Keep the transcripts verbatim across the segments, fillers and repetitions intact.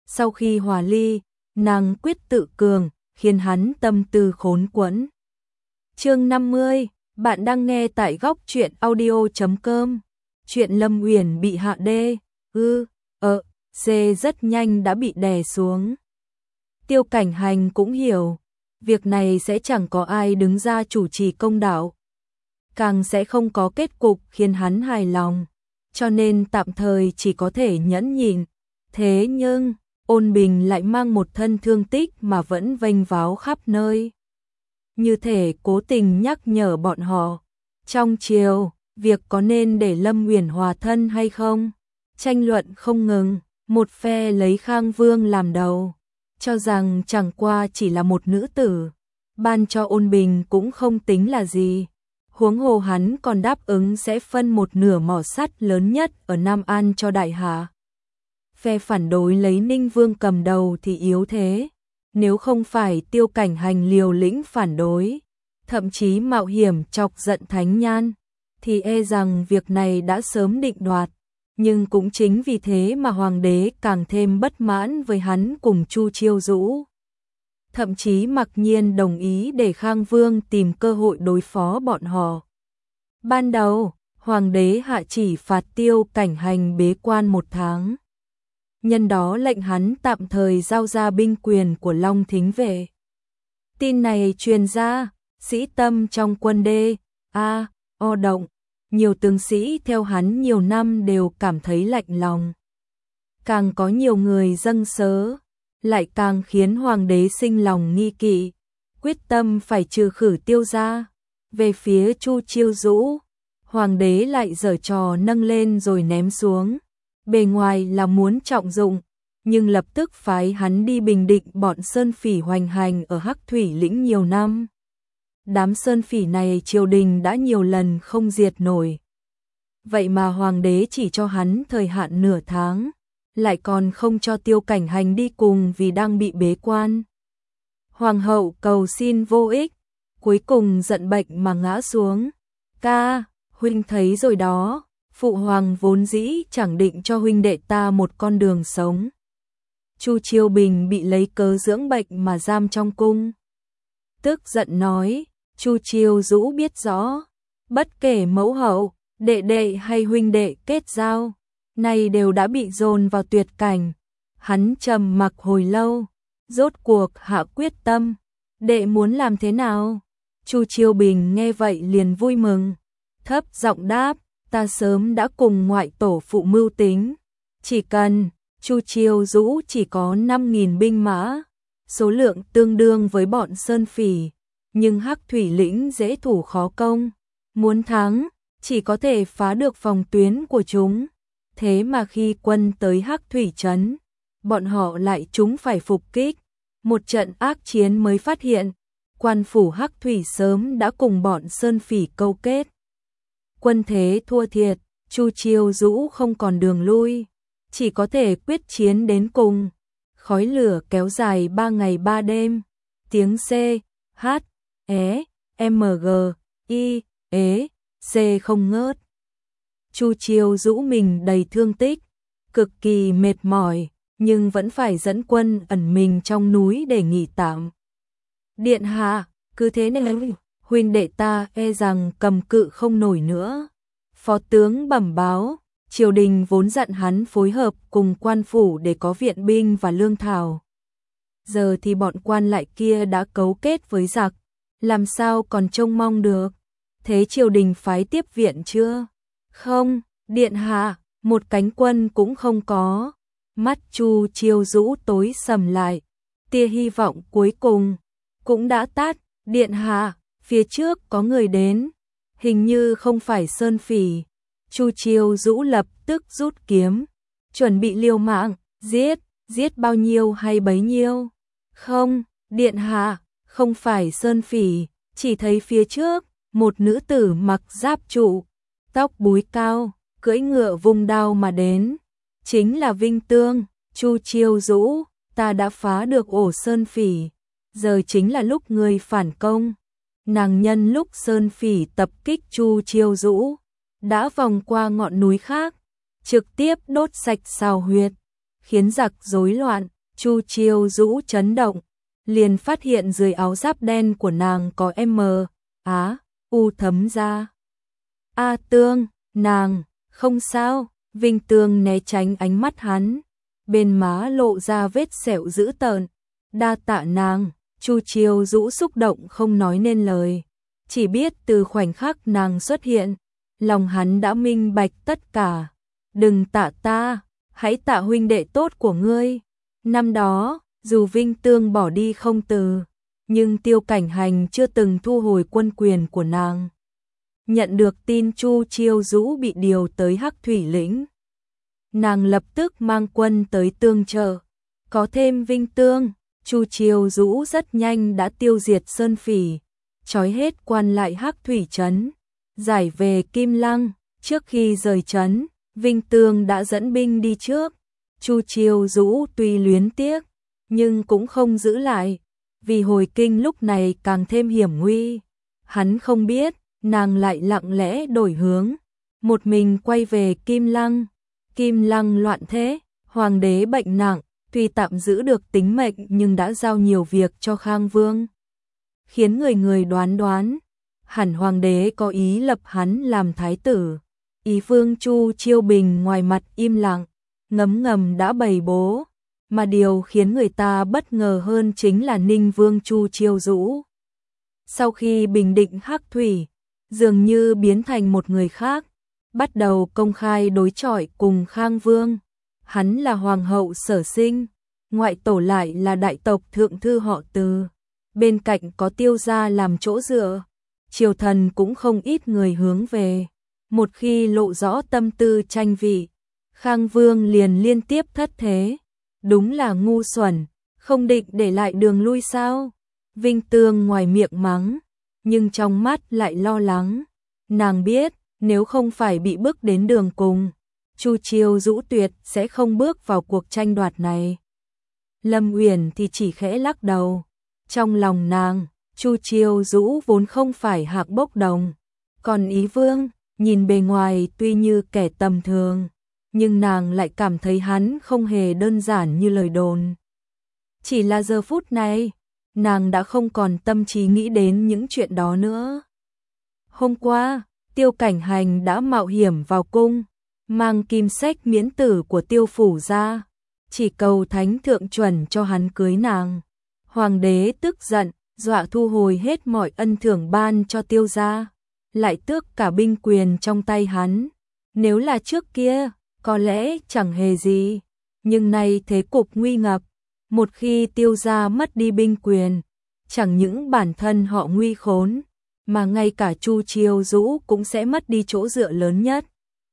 sau khi hòa ly, nàng quyết tự cường, khiến hắn tâm tư khốn quẫn. Chương năm mươi, bạn đang nghe tại góc truyện audio chấm com. Chuyện Lâm Uyển bị hạ đê, ư, ờ, dê rất nhanh đã bị đè xuống. Tiêu Cảnh Hành cũng hiểu, việc này sẽ chẳng có ai đứng ra chủ trì công đạo, càng sẽ không có kết cục khiến hắn hài lòng, cho nên tạm thời chỉ có thể nhẫn nhịn. Thế nhưng, Ôn Bình lại mang một thân thương tích mà vẫn vênh váo khắp nơi. Như thể cố tình nhắc nhở bọn họ, trong triều, việc có nên để Lâm Uyển hòa thân hay không? Tranh luận không ngừng, một phe lấy Khang Vương làm đầu, cho rằng chẳng qua chỉ là một nữ tử, ban cho Ôn Bình cũng không tính là gì. Huống hồ hắn còn đáp ứng sẽ phân một nửa mỏ sắt lớn nhất ở Nam An cho đại hạ. Phe phản đối lấy Ninh Vương cầm đầu thì yếu thế, nếu không phải Tiêu Cảnh Hành liều lĩnh phản đối, thậm chí mạo hiểm chọc giận Thánh Nhan, thì e rằng việc này đã sớm định đoạt. Nhưng cũng chính vì thế mà hoàng đế càng thêm bất mãn với hắn cùng Chu Chiêu Dũ. Thậm chí mặc nhiên đồng ý để Khang Vương tìm cơ hội đối phó bọn họ. Ban đầu, hoàng đế hạ chỉ phạt Tiêu Cảnh Hành bế quan một tháng. Nhân đó lệnh hắn tạm thời giao ra binh quyền của Long Thính Vệ. Tin này truyền ra, sĩ tâm trong quân đê, a, o động. Nhiều tướng sĩ theo hắn nhiều năm đều cảm thấy lạnh lòng. Càng có nhiều người dâng sớ, lại càng khiến hoàng đế sinh lòng nghi kỵ, quyết tâm phải trừ khử Tiêu gia. Về phía Chu Chiêu Dũ, hoàng đế lại giở trò nâng lên rồi ném xuống. Bề ngoài là muốn trọng dụng, nhưng lập tức phái hắn đi bình định bọn sơn phỉ hoành hành ở Hắc Thủy lĩnh nhiều năm. Đám sơn phỉ này triều đình đã nhiều lần không diệt nổi. Vậy mà hoàng đế chỉ cho hắn thời hạn nửa tháng, lại còn không cho Tiêu Cảnh Hành đi cùng vì đang bị bế quan. Hoàng hậu cầu xin vô ích, cuối cùng giận bệnh mà ngã xuống. Ca, huynh thấy rồi đó, phụ hoàng vốn dĩ chẳng định cho huynh đệ ta một con đường sống. Chu Chiêu Bình bị lấy cớ dưỡng bệnh mà giam trong cung. Tức giận nói, Chu Chiêu Dũ biết rõ, bất kể mẫu hậu, đệ đệ hay huynh đệ kết giao, nay đều đã bị dồn vào tuyệt cảnh. Hắn trầm mặc hồi lâu, rốt cuộc hạ quyết tâm, đệ muốn làm thế nào? Chu Chiêu Bình nghe vậy liền vui mừng, thấp giọng đáp, ta sớm đã cùng ngoại tổ phụ mưu tính, chỉ cần Chu Chiêu Dũ chỉ có năm nghìn binh mã, số lượng tương đương với bọn sơn phỉ, nhưng Hắc Thủy lĩnh dễ thủ khó công, muốn thắng chỉ có thể phá được phòng tuyến của chúng. Thế mà khi quân tới Hắc Thủy trấn, bọn họ lại chúng phải phục kích. Một trận ác chiến mới phát hiện, quan phủ Hắc Thủy sớm đã cùng bọn sơn phỉ câu kết. Quân thế thua thiệt, Chu Chiêu Dũ không còn đường lui, chỉ có thể quyết chiến đến cùng. Khói lửa kéo dài ba ngày ba đêm, tiếng C, H, E, M, G, I, ế, C không ngớt. Chu Chiêu Dũ mình đầy thương tích, cực kỳ mệt mỏi, nhưng vẫn phải dẫn quân ẩn mình trong núi để nghỉ tạm. Điện hạ, cứ thế này, huynh đệ ta e rằng cầm cự không nổi nữa. Phó tướng bẩm báo, triều đình vốn dặn hắn phối hợp cùng quan phủ để có viện binh và lương thảo. Giờ thì bọn quan lại kia đã cấu kết với giặc, làm sao còn trông mong được? Thế triều đình phái tiếp viện chưa? Không, điện hạ, một cánh quân cũng không có. Mắt Chu Chiêu Dũ tối sầm lại, tia hy vọng cuối cùng cũng đã tắt. Điện hạ, phía trước có người đến, hình như không phải sơn phỉ. Chu Chiêu Dũ lập tức rút kiếm, chuẩn bị liều mạng, giết, giết bao nhiêu hay bấy nhiêu. Không, điện hạ, không phải sơn phỉ, chỉ thấy phía trước, một nữ tử mặc giáp trụ, tóc búi cao, cưỡi ngựa vung đao mà đến. Chính là Vinh Tương. Chu Chiêu Dũ, ta đã phá được ổ sơn phỉ, giờ chính là lúc người phản công. Nàng nhân lúc sơn phỉ tập kích Chu Chiêu Dũ, đã vòng qua ngọn núi khác, trực tiếp đốt sạch sào huyệt, khiến giặc rối loạn, Chu Chiêu Dũ chấn động, liền phát hiện dưới áo giáp đen của nàng có M, Á, U thấm ra. A Tương, nàng, không sao, Vinh Tương né tránh ánh mắt hắn, bên má lộ ra vết sẹo dữ tợn, đa tạ nàng. Chu Chiêu Dũ xúc động không nói nên lời, chỉ biết từ khoảnh khắc nàng xuất hiện, lòng hắn đã minh bạch tất cả. Đừng tạ ta, hãy tạ huynh đệ tốt của ngươi. Năm đó, dù Vinh Tương bỏ đi không từ, nhưng Tiêu Cảnh Hành chưa từng thu hồi quân quyền của nàng. Nhận được tin Chu Chiêu Dũ bị điều tới Hắc Thủy Lĩnh, nàng lập tức mang quân tới tương trợ. Có thêm Vinh Tương, Chu Chiêu Dũ rất nhanh đã tiêu diệt Sơn Phỉ, trói hết quan lại Hắc Thủy trấn, giải về Kim Lăng. Trước khi rời trấn, Vinh Tương đã dẫn binh đi trước. Chu Chiêu Dũ tuy luyến tiếc, nhưng cũng không giữ lại, vì hồi kinh lúc này càng thêm hiểm nguy. Hắn không biết, nàng lại lặng lẽ đổi hướng, một mình quay về Kim Lăng. Kim Lăng loạn thế, hoàng đế bệnh nặng, tuy tạm giữ được tính mệnh nhưng đã giao nhiều việc cho Khang Vương, khiến người người đoán đoán, hẳn hoàng đế có ý lập hắn làm thái tử. Ý vương Chu Chiêu Bình ngoài mặt im lặng, ngấm ngầm đã bày bố, mà điều khiến người ta bất ngờ hơn chính là Ninh Vương Chu Chiêu Dũ. Sau khi bình định Hắc Thủy, dường như biến thành một người khác, bắt đầu công khai đối chọi cùng Khang Vương. Hắn là hoàng hậu sở sinh, ngoại tổ lại là đại tộc thượng thư họ Từ, bên cạnh có Tiêu gia làm chỗ dựa, triều thần cũng không ít người hướng về. Một khi lộ rõ tâm tư tranh vị, Khang Vương liền liên tiếp thất thế, đúng là ngu xuẩn, không định để lại đường lui sao? Vinh Tương ngoài miệng mắng, nhưng trong mắt lại lo lắng. Nàng biết, nếu không phải bị bức đến đường cùng, Chu Chiêu Dũ tuyệt sẽ không bước vào cuộc tranh đoạt này. Lâm Uyển thì chỉ khẽ lắc đầu. Trong lòng nàng, Chu Chiêu Dũ vốn không phải hạng bốc đồng, còn Ý Vương, nhìn bề ngoài tuy như kẻ tầm thường, nhưng nàng lại cảm thấy hắn không hề đơn giản như lời đồn. Chỉ là giờ phút này, nàng đã không còn tâm trí nghĩ đến những chuyện đó nữa. Hôm qua, Tiêu Cảnh Hành đã mạo hiểm vào cung, mang kim sách miễn tử của Tiêu phủ ra, chỉ cầu thánh thượng chuẩn cho hắn cưới nàng. Hoàng đế tức giận, dọa thu hồi hết mọi ân thưởng ban cho Tiêu gia, lại tước cả binh quyền trong tay hắn. Nếu là trước kia, có lẽ chẳng hề gì, nhưng nay thế cục nguy ngập, một khi Tiêu gia mất đi binh quyền, chẳng những bản thân họ nguy khốn, mà ngay cả Chu Chiêu Dũ cũng sẽ mất đi chỗ dựa lớn nhất.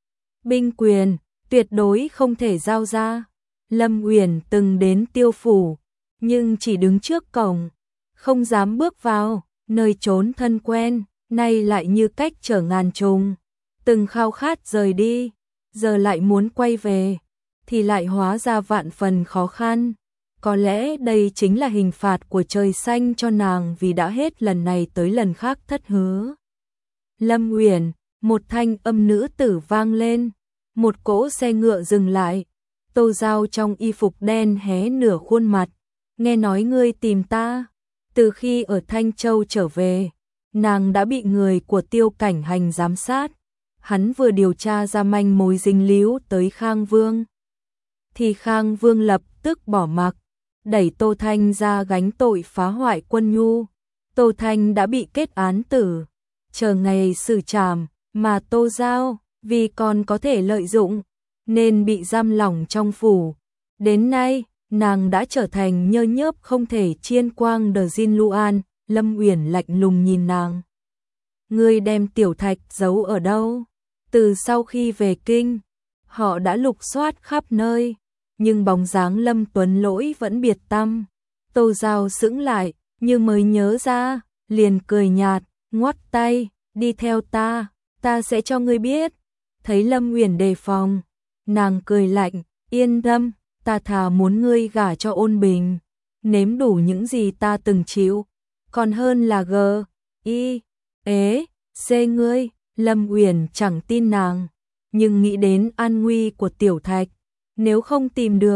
Binh quyền tuyệt đối không thể giao ra. Lâm Uyển từng đến Tiêu phủ, nhưng chỉ đứng trước cổng, không dám bước vào, nơi trốn thân quen, nay lại như cách trở ngàn trùng. Từng khao khát rời đi, giờ lại muốn quay về, thì lại hóa ra vạn phần khó khăn. Có lẽ đây chính là hình phạt của trời xanh cho nàng vì đã hết lần này tới lần khác thất hứa. Lâm Uyển, một thanh âm nữ tử vang lên, một cỗ xe ngựa dừng lại. Tô Giao trong y phục đen hé nửa khuôn mặt, nghe nói ngươi tìm ta. Từ khi ở Thanh Châu trở về, nàng đã bị người của Tiêu Cảnh Hành giám sát. Hắn vừa điều tra ra manh mối dính líu tới Khang Vương, thì Khang Vương lập tức bỏ mặc, đẩy Tô Thanh ra gánh tội phá hoại quân nhu. Tô Thanh đã bị kết án tử, chờ ngày xử trảm, mà Tô Giao, vì còn có thể lợi dụng, nên bị giam lỏng trong phủ. Đến nay, nàng đã trở thành nhơ nhớp không thể chiên quang đờ Jin Luan. Lâm Uyển lạnh lùng nhìn nàng. Ngươi đem Tiểu Thạch giấu ở đâu? Từ sau khi về kinh, họ đã lục soát khắp nơi, nhưng bóng dáng Lâm Tuấn Lỗi vẫn biệt tăm. Tô Giao sững lại, như mới nhớ ra, liền cười nhạt, ngoắt tay, đi theo ta, ta sẽ cho ngươi biết. Thấy Lâm Uyển đề phòng, nàng cười lạnh, yên tâm, ta thà muốn ngươi gả cho Ôn Bình, nếm đủ những gì ta từng chịu, còn hơn là gờ, y, ế, xê ngươi. Lâm Uyển chẳng tin nàng, nhưng nghĩ đến an nguy của Tiểu Thạch, nếu không tìm được,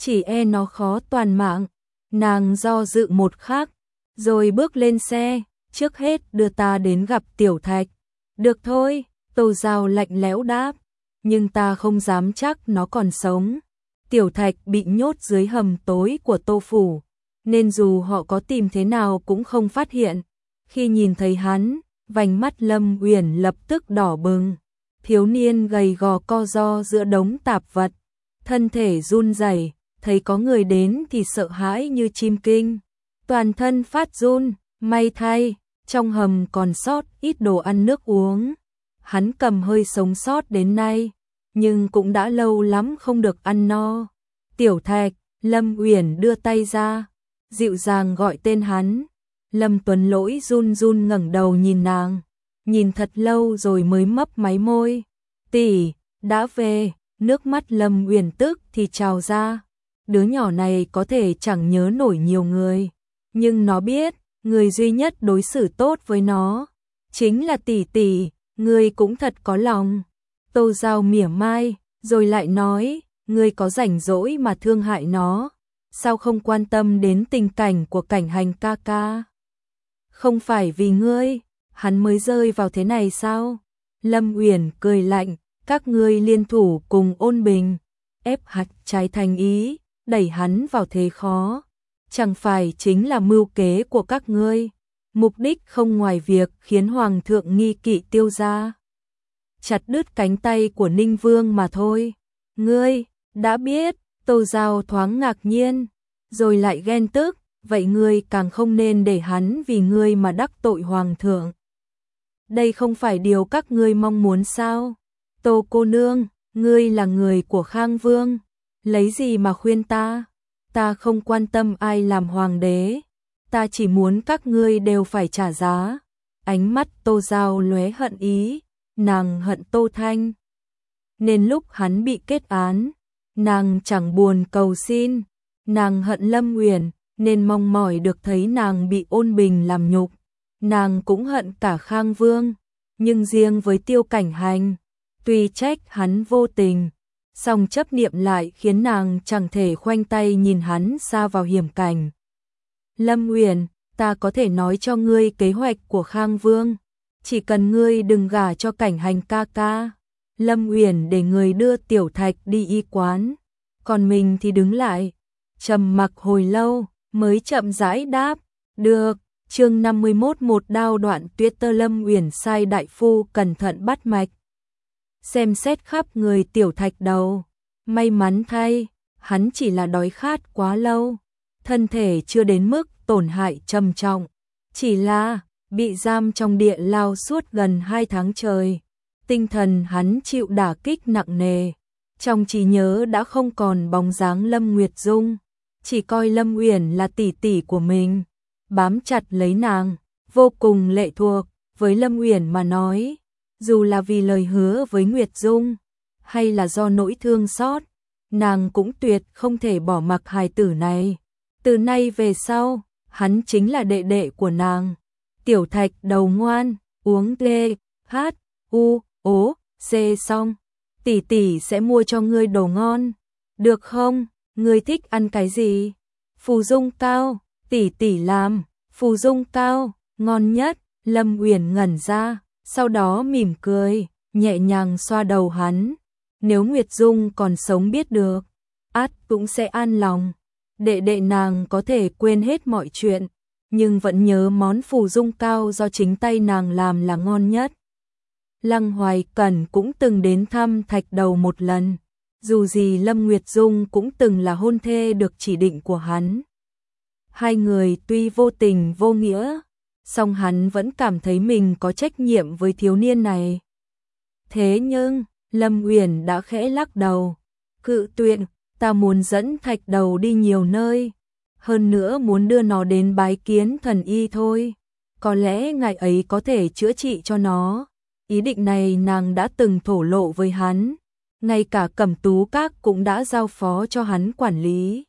chỉ e nó khó toàn mạng. Nàng do dự một khắc, rồi bước lên xe, trước hết đưa ta đến gặp Tiểu Thạch. Được thôi, Tô Giao lạnh lẽo đáp, nhưng ta không dám chắc nó còn sống. Tiểu Thạch bị nhốt dưới hầm tối của Tô Phủ, nên dù họ có tìm thế nào cũng không phát hiện. Khi nhìn thấy hắn, vành mắt Lâm Uyển lập tức đỏ bừng. Thiếu niên gầy gò co ro giữa đống tạp vật, thân thể run rẩy, thấy có người đến thì sợ hãi như chim kinh, toàn thân phát run. May thay, trong hầm còn sót ít đồ ăn nước uống. Hắn cầm hơi sống sót đến nay, nhưng cũng đã lâu lắm không được ăn no. Tiểu Thạch, Lâm Uyển đưa tay ra, dịu dàng gọi tên hắn. Lâm Tuấn Lỗi run run ngẩng đầu nhìn nàng, nhìn thật lâu rồi mới mấp máy môi. Tỷ, đã về. Nước mắt Lâm Uyển tức thì trào ra. Đứa nhỏ này có thể chẳng nhớ nổi nhiều người, nhưng nó biết, người duy nhất đối xử tốt với nó chính là tỷ tỷ. Ngươi cũng thật có lòng. Tô Giao mỉa mai, rồi lại nói, ngươi có rảnh rỗi mà thương hại nó, sao không quan tâm đến tình cảnh của Cảnh Hành ca ca? Không phải vì ngươi, hắn mới rơi vào thế này sao? Lâm Uyển cười lạnh, các ngươi liên thủ cùng Ôn Bình, ép hắn trái thành ý, đẩy hắn vào thế khó. Chẳng phải chính là mưu kế của các ngươi, mục đích không ngoài việc khiến Hoàng thượng nghi kỵ Tiêu gia, chặt đứt cánh tay của Ninh Vương mà thôi. Ngươi, đã biết. Tô Giao thoáng ngạc nhiên, rồi lại ghen tức, vậy ngươi càng không nên để hắn vì ngươi mà đắc tội Hoàng thượng. Đây không phải điều các ngươi mong muốn sao? Tô cô nương, ngươi là người của Khang Vương, lấy gì mà khuyên ta? Ta không quan tâm ai làm hoàng đế, ta chỉ muốn các ngươi đều phải trả giá. Ánh mắt Tô Giao lóe hận ý, nàng hận Tô Thanh, nên lúc hắn bị kết án, nàng chẳng buồn cầu xin. Nàng hận Lâm Uyển, nên mong mỏi được thấy nàng bị Ôn Bình làm nhục. Nàng cũng hận cả Khang Vương, nhưng riêng với Tiêu Cảnh Hành, tuy trách hắn vô tình, song chấp niệm lại khiến nàng chẳng thể khoanh tay nhìn hắn sa vào hiểm cảnh. Lâm Uyển, ta có thể nói cho ngươi kế hoạch của Khang Vương, chỉ cần ngươi đừng gả cho Cảnh Hành ca ca. Lâm Uyển để người đưa Tiểu Thạch đi y quán, còn mình thì đứng lại, trầm mặc hồi lâu, mới chậm rãi đáp, được. Chương năm mươi mốt một đao đoạn tuyết tơ. Lâm Uyển sai đại phu cẩn thận bắt mạch, xem xét khắp người Tiểu Thạch đầu. May mắn thay, hắn chỉ là đói khát quá lâu, thân thể chưa đến mức tổn hại trầm trọng, chỉ là bị giam trong địa lao suốt gần hai tháng trời. Tinh thần hắn chịu đả kích nặng nề, trong trí nhớ đã không còn bóng dáng Lâm Nguyệt Dung, chỉ coi Lâm Uyển là tỷ tỷ của mình, bám chặt lấy nàng, vô cùng lệ thuộc. Với Lâm Uyển mà nói, dù là vì lời hứa với Nguyệt Dung, hay là do nỗi thương xót, nàng cũng tuyệt không thể bỏ mặc hài tử này. Từ nay về sau, hắn chính là đệ đệ của nàng. Tiểu Thạch đầu ngoan, uống lê, hát, u, ố, xê xong, tỷ tỷ sẽ mua cho ngươi đồ ngon, được không? Ngươi thích ăn cái gì? Phù dung cao, tỷ tỷ làm, phù dung cao, ngon nhất. Lâm Uyển ngẩn ra, sau đó mỉm cười, nhẹ nhàng xoa đầu hắn. Nếu Nguyệt Dung còn sống biết được, át cũng sẽ an lòng. Đệ đệ nàng có thể quên hết mọi chuyện, nhưng vẫn nhớ món phù dung cao do chính tay nàng làm là ngon nhất. Lăng Hoài Cẩn cũng từng đến thăm Thạch Đầu một lần, dù gì Lâm Nguyệt Dung cũng từng là hôn thê được chỉ định của hắn. Hai người tuy vô tình vô nghĩa, song hắn vẫn cảm thấy mình có trách nhiệm với thiếu niên này. Thế nhưng, Lâm Uyển đã khẽ lắc đầu, cự tuyệt, ta muốn dẫn Thạch Đầu đi nhiều nơi, hơn nữa muốn đưa nó đến bái kiến thần y thôi, có lẽ ngài ấy có thể chữa trị cho nó. Ý định này nàng đã từng thổ lộ với hắn, ngay cả Cẩm Tú Các cũng đã giao phó cho hắn quản lý.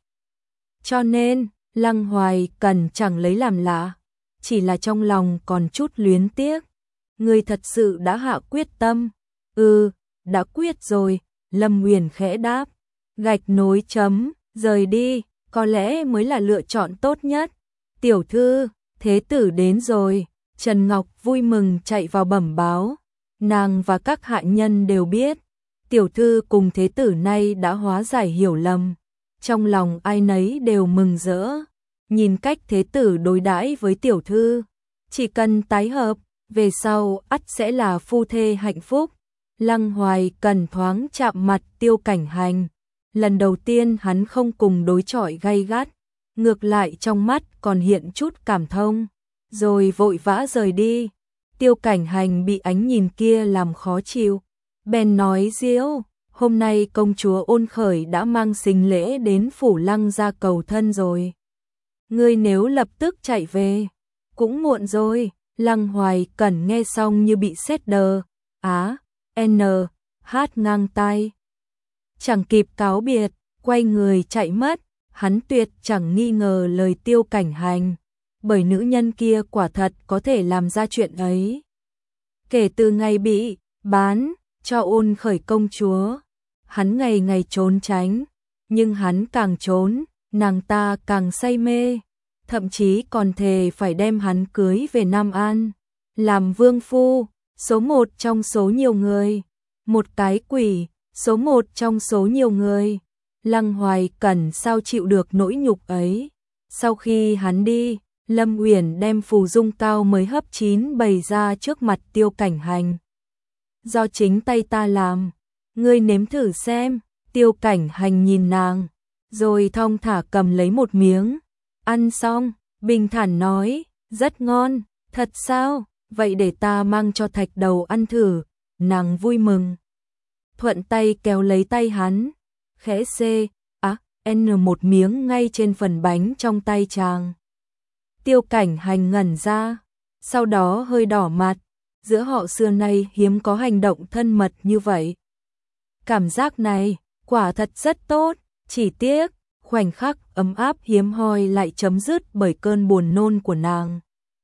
Cho nên, Lăng Hoài Cẩn chẳng lấy làm lạ, chỉ là trong lòng còn chút luyến tiếc. Ngươi thật sự đã hạ quyết tâm? Ừ, đã quyết rồi. Lâm Uyển khẽ đáp, gạch nối chấm, Rời đi, có lẽ mới là lựa chọn tốt nhất. Tiểu thư, thế tử đến rồi. Trần Ngọc vui mừng chạy vào bẩm báo. Nàng và các hạ nhân đều biết, tiểu thư cùng thế tử nay đã hóa giải hiểu lầm. Trong lòng ai nấy đều mừng rỡ. Nhìn cách thế tử đối đãi với tiểu thư, chỉ cần tái hợp, về sau ắt sẽ là phu thê hạnh phúc. Lăng Hoài Cẩn thoáng chạm mặt Tiêu Cảnh Hành. Lần đầu tiên hắn không cùng đối chọi gay gắt, ngược lại trong mắt còn hiện chút cảm thông, rồi vội vã rời đi. Tiêu Cảnh Hành bị ánh nhìn kia làm khó chịu, bèn nói Diễu, hôm nay công chúa Ôn Khởi đã mang sinh lễ đến phủ Lăng gia cầu thân rồi. Ngươi nếu lập tức chạy về, cũng muộn rồi. Lăng Hoài Cẩn nghe xong như bị sét đờ, á, n, hát ngang tai. Chẳng kịp cáo biệt, quay người chạy mất. Hắn tuyệt chẳng nghi ngờ lời Tiêu Cảnh Hành, bởi nữ nhân kia quả thật có thể làm ra chuyện ấy. Kể từ ngày bị bán cho Ôn Khởi công chúa, hắn ngày ngày trốn tránh, nhưng hắn càng trốn, nàng ta càng say mê, thậm chí còn thề phải đem hắn cưới về Nam An, làm vương phu, số một trong số nhiều người, một cái quỷ, số một trong số nhiều người. Lăng Hoài Cẩn sao chịu được nỗi nhục ấy. Sau khi hắn đi, Lâm Uyển đem phù dung cao mới hấp chín bày ra trước mặt Tiêu Cảnh Hành. Do chính tay ta làm, ngươi nếm thử xem. Tiêu Cảnh Hành nhìn nàng, rồi thong thả cầm lấy một miếng. Ăn xong, bình thản nói, rất ngon. Thật sao? Vậy để ta mang cho Thạch Đầu ăn thử. Nàng vui mừng, thuận tay kéo lấy tay hắn, khẽ xê, á, n một miếng ngay trên phần bánh trong tay chàng. Tiêu Cảnh Hành ngẩn ra, sau đó hơi đỏ mặt, giữa họ xưa nay hiếm có hành động thân mật như vậy. Cảm giác này, quả thật rất tốt, chỉ tiếc, khoảnh khắc ấm áp hiếm hoi lại chấm dứt bởi cơn buồn nôn của nàng.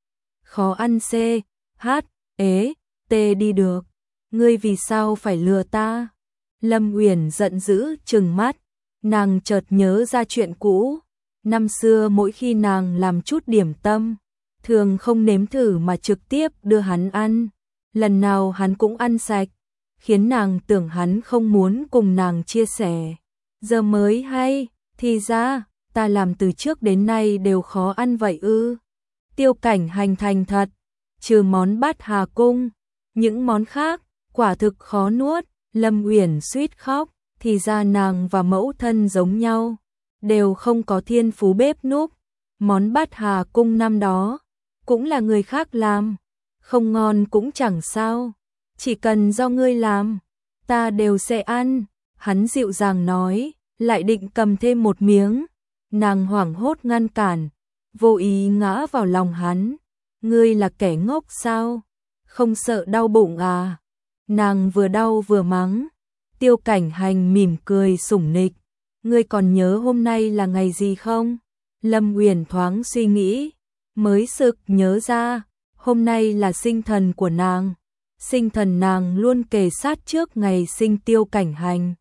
Khó ăn c, h, ế, t đi được, ngươi vì sao phải lừa ta? Lâm Uyển giận dữ trừng mắt, nàng chợt nhớ ra chuyện cũ. Năm xưa mỗi khi nàng làm chút điểm tâm, thường không nếm thử mà trực tiếp đưa hắn ăn. Lần nào hắn cũng ăn sạch, khiến nàng tưởng hắn không muốn cùng nàng chia sẻ. Giờ mới hay, thì ra, ta làm từ trước đến nay đều khó ăn vậy ư. Tiêu Cảnh Hành thành thật, trừ món Bát Hà Cung, những món khác, quả thực khó nuốt. Lâm Uyển suýt khóc, thì ra nàng và mẫu thân giống nhau, đều không có thiên phú bếp núc. Món Bát Hà Cung năm đó, cũng là người khác làm, không ngon cũng chẳng sao, chỉ cần do ngươi làm, ta đều sẽ ăn. Hắn dịu dàng nói, lại định cầm thêm một miếng, nàng hoảng hốt ngăn cản, vô ý ngã vào lòng hắn. Ngươi là kẻ ngốc sao? Không sợ đau bụng à? Nàng vừa đau vừa mắng. Tiêu Cảnh Hành mỉm cười sủng nịch, ngươi còn nhớ hôm nay là ngày gì không? Lâm Uyển thoáng suy nghĩ, mới sực nhớ ra, hôm nay là sinh thần của nàng. Sinh thần nàng luôn kề sát trước ngày sinh Tiêu Cảnh Hành,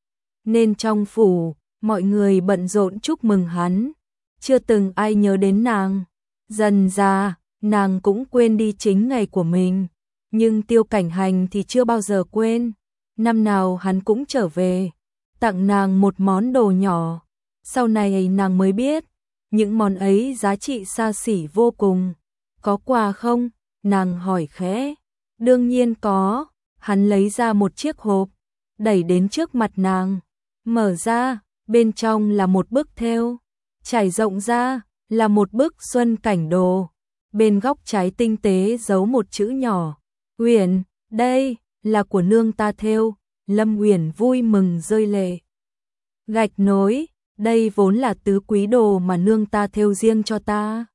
nên trong phủ, mọi người bận rộn chúc mừng hắn, chưa từng ai nhớ đến nàng. Dần ra, nàng cũng quên đi chính ngày của mình, nhưng Tiêu Cảnh Hành thì chưa bao giờ quên. Năm nào hắn cũng trở về, tặng nàng một món đồ nhỏ. Sau này nàng mới biết, những món ấy giá trị xa xỉ vô cùng. Có quà không? Nàng hỏi khẽ. Đương nhiên có. Hắn lấy ra một chiếc hộp, đẩy đến trước mặt nàng. Mở ra, bên trong là một bức thêu, trải rộng ra là một bức xuân cảnh đồ. Bên góc trái tinh tế giấu một chữ nhỏ, Uyển, đây là của nương ta thêu. Lâm Uyển vui mừng rơi lệ. Gạch nối, đây vốn là tứ quý đồ mà nương ta thêu riêng cho ta.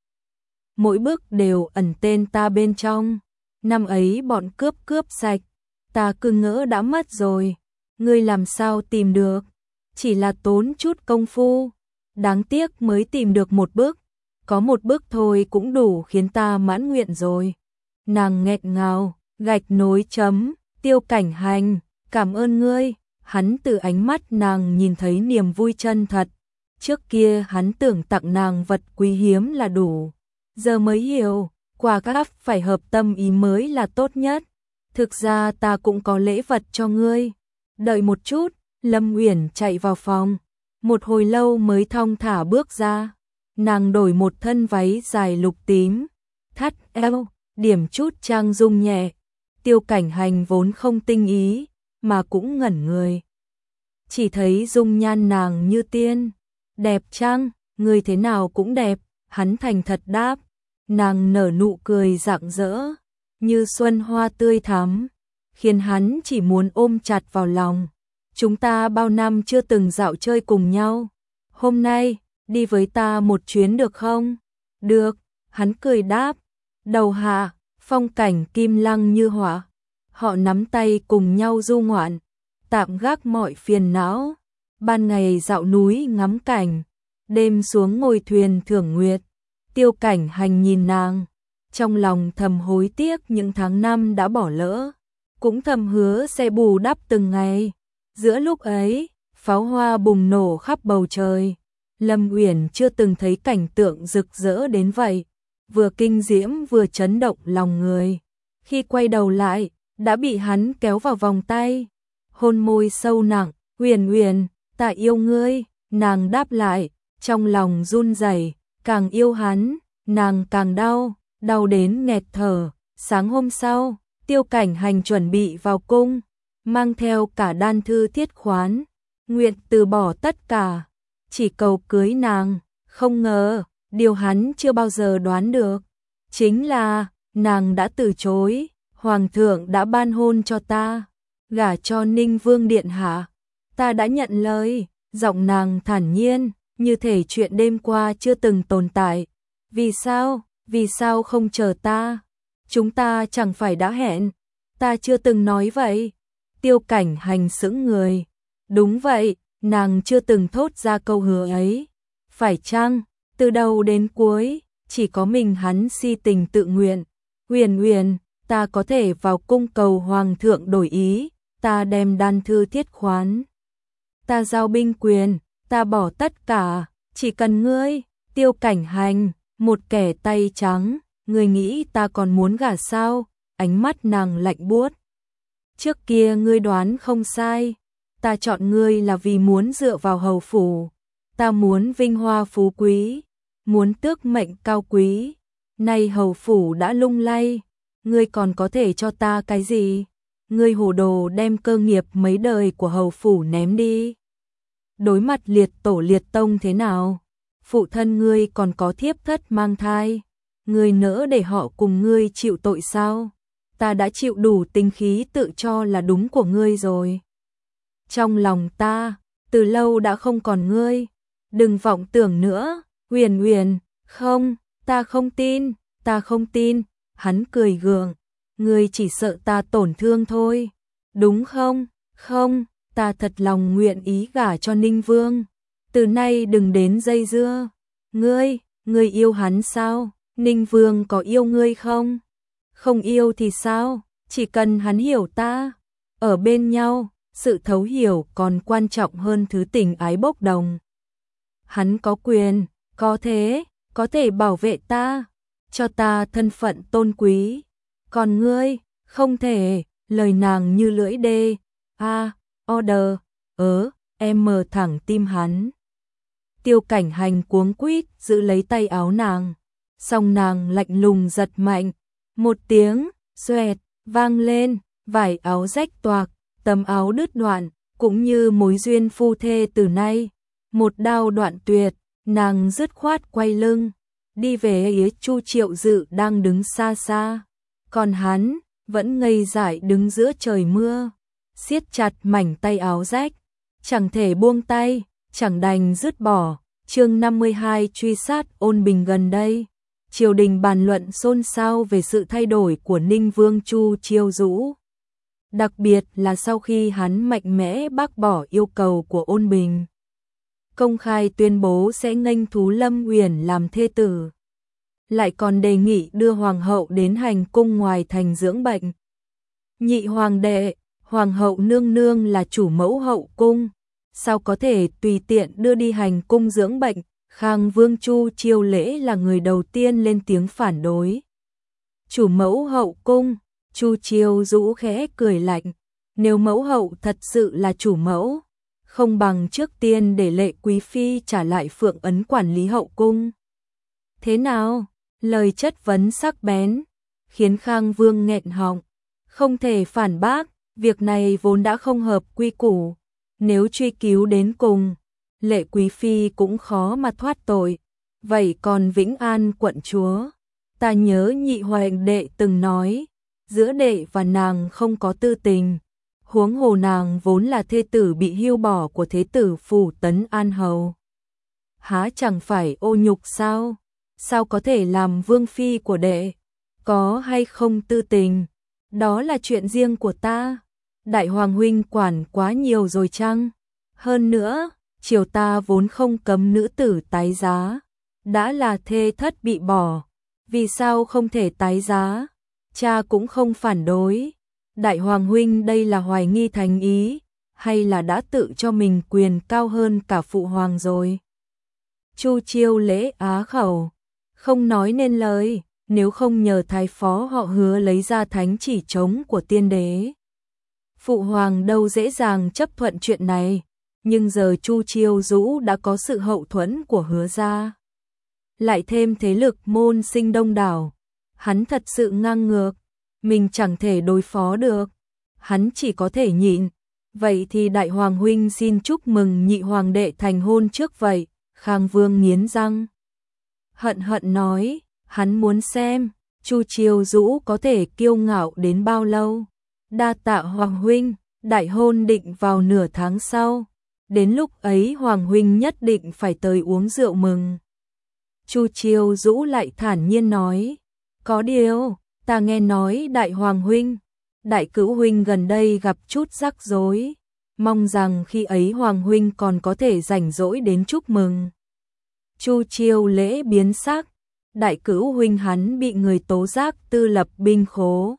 Mỗi bức đều ẩn tên ta bên trong. Năm ấy bọn cướp cướp sạch, ta cứ ngỡ đã mất rồi. Ngươi làm sao tìm được? Chỉ là tốn chút công phu, đáng tiếc mới tìm được một bức. Có một bức thôi cũng đủ khiến ta mãn nguyện rồi. Nàng nghẹn ngào, gạch nối chấm, Tiêu Cảnh Hành, cảm ơn ngươi. Hắn từ ánh mắt nàng nhìn thấy niềm vui chân thật, Trước kia hắn tưởng tặng nàng vật quý hiếm là đủ, giờ mới hiểu, quà cáp phải hợp tâm ý mới là tốt nhất. Thực ra ta cũng có lễ vật cho ngươi. Đợi một chút, Lâm Uyển chạy vào phòng, một hồi lâu mới thong thả bước ra. Nàng đổi một thân váy dài lục tím, thắt eo, điểm chút trang dung nhẹ. Tiêu Cảnh Hành vốn không tinh ý, mà cũng ngẩn người. Chỉ thấy dung nhan nàng như tiên. Đẹp chăng, người thế nào cũng đẹp, hắn thành thật đáp. Nàng nở nụ cười rạng rỡ, như xuân hoa tươi thắm, khiến hắn chỉ muốn ôm chặt vào lòng. Chúng ta bao năm chưa từng dạo chơi cùng nhau. Hôm nay, đi với ta một chuyến được không? Được, hắn cười đáp. Đầu hạ, phong cảnh kim lăng như họa. Họ nắm tay cùng nhau du ngoạn, tạm gác mọi phiền não. Ban ngày dạo núi ngắm cảnh, đêm xuống ngồi thuyền thưởng nguyệt. Tiêu Cảnh Hành nhìn nàng, trong lòng thầm hối tiếc những tháng năm đã bỏ lỡ, cũng thầm hứa sẽ bù đắp từng ngày. Giữa lúc ấy, pháo hoa bùng nổ khắp bầu trời. Lâm Uyển chưa từng thấy cảnh tượng rực rỡ đến vậy, vừa kinh diễm vừa chấn động lòng người. Khi quay đầu lại, đã bị hắn kéo vào vòng tay, hôn môi sâu nặng. Uyển Uyển, ta yêu ngươi. Nàng đáp lại, trong lòng run rẩy, càng yêu hắn, nàng càng đau, đau đến nghẹt thở. Sáng hôm sau, Tiêu Cảnh Hành chuẩn bị vào cung, mang theo cả đan thư thiết khoán, nguyện từ bỏ tất cả, chỉ cầu cưới nàng. Không ngờ, điều hắn chưa bao giờ đoán được, chính là, nàng đã từ chối. Hoàng thượng đã ban hôn cho ta, gả cho Ninh Vương điện hạ. Ta đã nhận lời. Giọng nàng thản nhiên, như thể chuyện đêm qua chưa từng tồn tại. Vì sao, vì sao không chờ ta? Chúng ta chẳng phải đã hẹn? Ta chưa từng nói vậy. Tiêu Cảnh Hành sững người. Đúng vậy, nàng chưa từng thốt ra câu hứa ấy. Phải chăng, từ đầu đến cuối, chỉ có mình hắn si tình tự nguyện. Uyển Uyển, ta có thể vào cung cầu hoàng thượng đổi ý, ta đem đan thư thiết khoán, ta giao binh quyền, ta bỏ tất cả, chỉ cần ngươi. Tiêu Cảnh Hành, một kẻ tay trắng, ngươi nghĩ ta còn muốn gả sao? Ánh mắt nàng lạnh buốt. Trước kia ngươi đoán không sai, ta chọn ngươi là vì muốn dựa vào hầu phủ, ta muốn vinh hoa phú quý, muốn tước mệnh cao quý. Nay hầu phủ đã lung lay, ngươi còn có thể cho ta cái gì? Ngươi hồ đồ đem cơ nghiệp mấy đời của hầu phủ ném đi. Đối mặt liệt tổ liệt tông thế nào? Phụ thân ngươi còn có thiếp thất mang thai, ngươi nỡ để họ cùng ngươi chịu tội sao? Ta đã chịu đủ tính khí tự cho là đúng của ngươi rồi. Trong lòng ta, từ lâu đã không còn ngươi. Đừng vọng tưởng nữa, Uyển Uyển. Không, ta không tin, ta không tin. Hắn cười gượng, ngươi chỉ sợ ta tổn thương thôi, đúng không? Không, ta thật lòng nguyện ý gả cho Ninh Vương. Từ nay đừng đến dây dưa. Ngươi, ngươi yêu hắn sao? Ninh Vương có yêu ngươi không? Không yêu thì sao? Chỉ cần hắn hiểu ta, ở bên nhau, sự thấu hiểu còn quan trọng hơn thứ tình ái bốc đồng. Hắn có quyền, có thế, có thể bảo vệ ta, cho ta thân phận tôn quý. Còn ngươi, không thể. Lời nàng như lưỡi đê. A, order, ớ, em mờ thẳng tim hắn. Tiêu Cảnh Hành cuống quýt giữ lấy tay áo nàng, song nàng lạnh lùng giật mạnh. Một tiếng xoẹt vang lên, vải áo rách toạc, tấm áo đứt đoạn, cũng như mối duyên phu thê từ nay. Một đao đoạn tuyệt, nàng dứt khoát quay lưng, đi về phía Chu Triệu Dự đang đứng xa xa. Còn hắn, vẫn ngây dại đứng giữa trời mưa, siết chặt mảnh tay áo rách, chẳng thể buông tay, chẳng đành dứt bỏ. Chương năm mươi hai truy sát Ôn Bình. Gần đây, triều đình bàn luận xôn xao về sự thay đổi của Ninh Vương Chu Chiêu Dũ. Đặc biệt là sau khi hắn mạnh mẽ bác bỏ yêu cầu của Ôn Bình, công khai tuyên bố sẽ nghênh thú Lâm Uyển làm thê tử, lại còn đề nghị đưa hoàng hậu đến hành cung ngoài thành dưỡng bệnh. Nhị hoàng đệ, hoàng hậu nương nương là chủ mẫu hậu cung, sao có thể tùy tiện đưa đi hành cung dưỡng bệnh. Khang Vương Chu Chiêu Lễ là người đầu tiên lên tiếng phản đối. Chủ mẫu hậu cung, Chu Chiêu Dũ khẽ cười lạnh, nếu mẫu hậu thật sự là chủ mẫu, không bằng trước tiên để Lệ quý phi trả lại Phượng ấn quản lý hậu cung. Thế nào? Lời chất vấn sắc bén, khiến Khang Vương nghẹn họng, không thể phản bác, việc này vốn đã không hợp quy củ, nếu truy cứu đến cùng, Lệ quý phi cũng khó mà thoát tội. Vậy còn Vĩnh An quận chúa, ta nhớ nhị hoàng đệ từng nói, giữa đệ và nàng không có tư tình, huống hồ nàng vốn là thê tử bị hưu bỏ của thế tử Phủ Tấn An hầu. Há chẳng phải ô nhục sao? Sao có thể làm vương phi của đệ? Có hay không tư tình, đó là chuyện riêng của ta. Đại hoàng huynh quản quá nhiều rồi chăng? Hơn nữa, triều ta vốn không cấm nữ tử tái giá, đã là thê thất bị bỏ, vì sao không thể tái giá? Cha cũng không phản đối. Đại hoàng huynh đây là hoài nghi thành ý, hay là đã tự cho mình quyền cao hơn cả phụ hoàng rồi? Chu Chiêu Lễ á khẩu, không nói nên lời, nếu không nhờ thái phó họ Hứa lấy ra thánh chỉ trống của tiên đế, phụ hoàng đâu dễ dàng chấp thuận chuyện này. Nhưng giờ Chu Chiêu Dũ đã có sự hậu thuẫn của Hứa gia, lại thêm thế lực môn sinh đông đảo, hắn thật sự ngang ngược, mình chẳng thể đối phó được, hắn chỉ có thể nhịn. Vậy thì đại hoàng huynh xin chúc mừng nhị hoàng đệ thành hôn trước vậy. Khang Vương nghiến răng, hận hận nói, hắn muốn xem Chu Chiêu Dũ có thể kiêu ngạo đến bao lâu. Đa tạ hoàng huynh, đại hôn định vào nửa tháng sau, đến lúc ấy hoàng huynh nhất định phải tới uống rượu mừng. Chu Chiêu Dũ lại thản nhiên nói, có điều, ta nghe nói đại hoàng huynh, đại cữu huynh gần đây gặp chút rắc rối, mong rằng khi ấy hoàng huynh còn có thể rảnh rỗi đến chúc mừng. Chu Chiêu Lễ biến sắc, đại cữu huynh hắn bị người tố giác tư lập binh khố.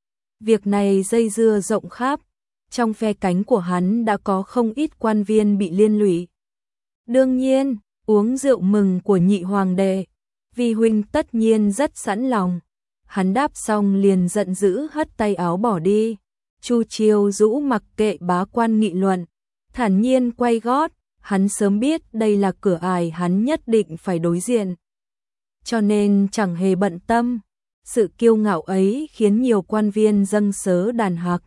Việc này dây dưa rộng khắp, trong phe cánh của hắn đã có không ít quan viên bị liên lụy. Đương nhiên, uống rượu mừng của nhị hoàng đệ, vi huynh tất nhiên rất sẵn lòng. Hắn đáp xong liền giận dữ hất tay áo bỏ đi. Chu Chiêu Dũ mặc kệ bá quan nghị luận, thản nhiên quay gót, hắn sớm biết đây là cửa ải hắn nhất định phải đối diện, cho nên chẳng hề bận tâm. Sự kiêu ngạo ấy khiến nhiều quan viên dâng sớ đàn hạc.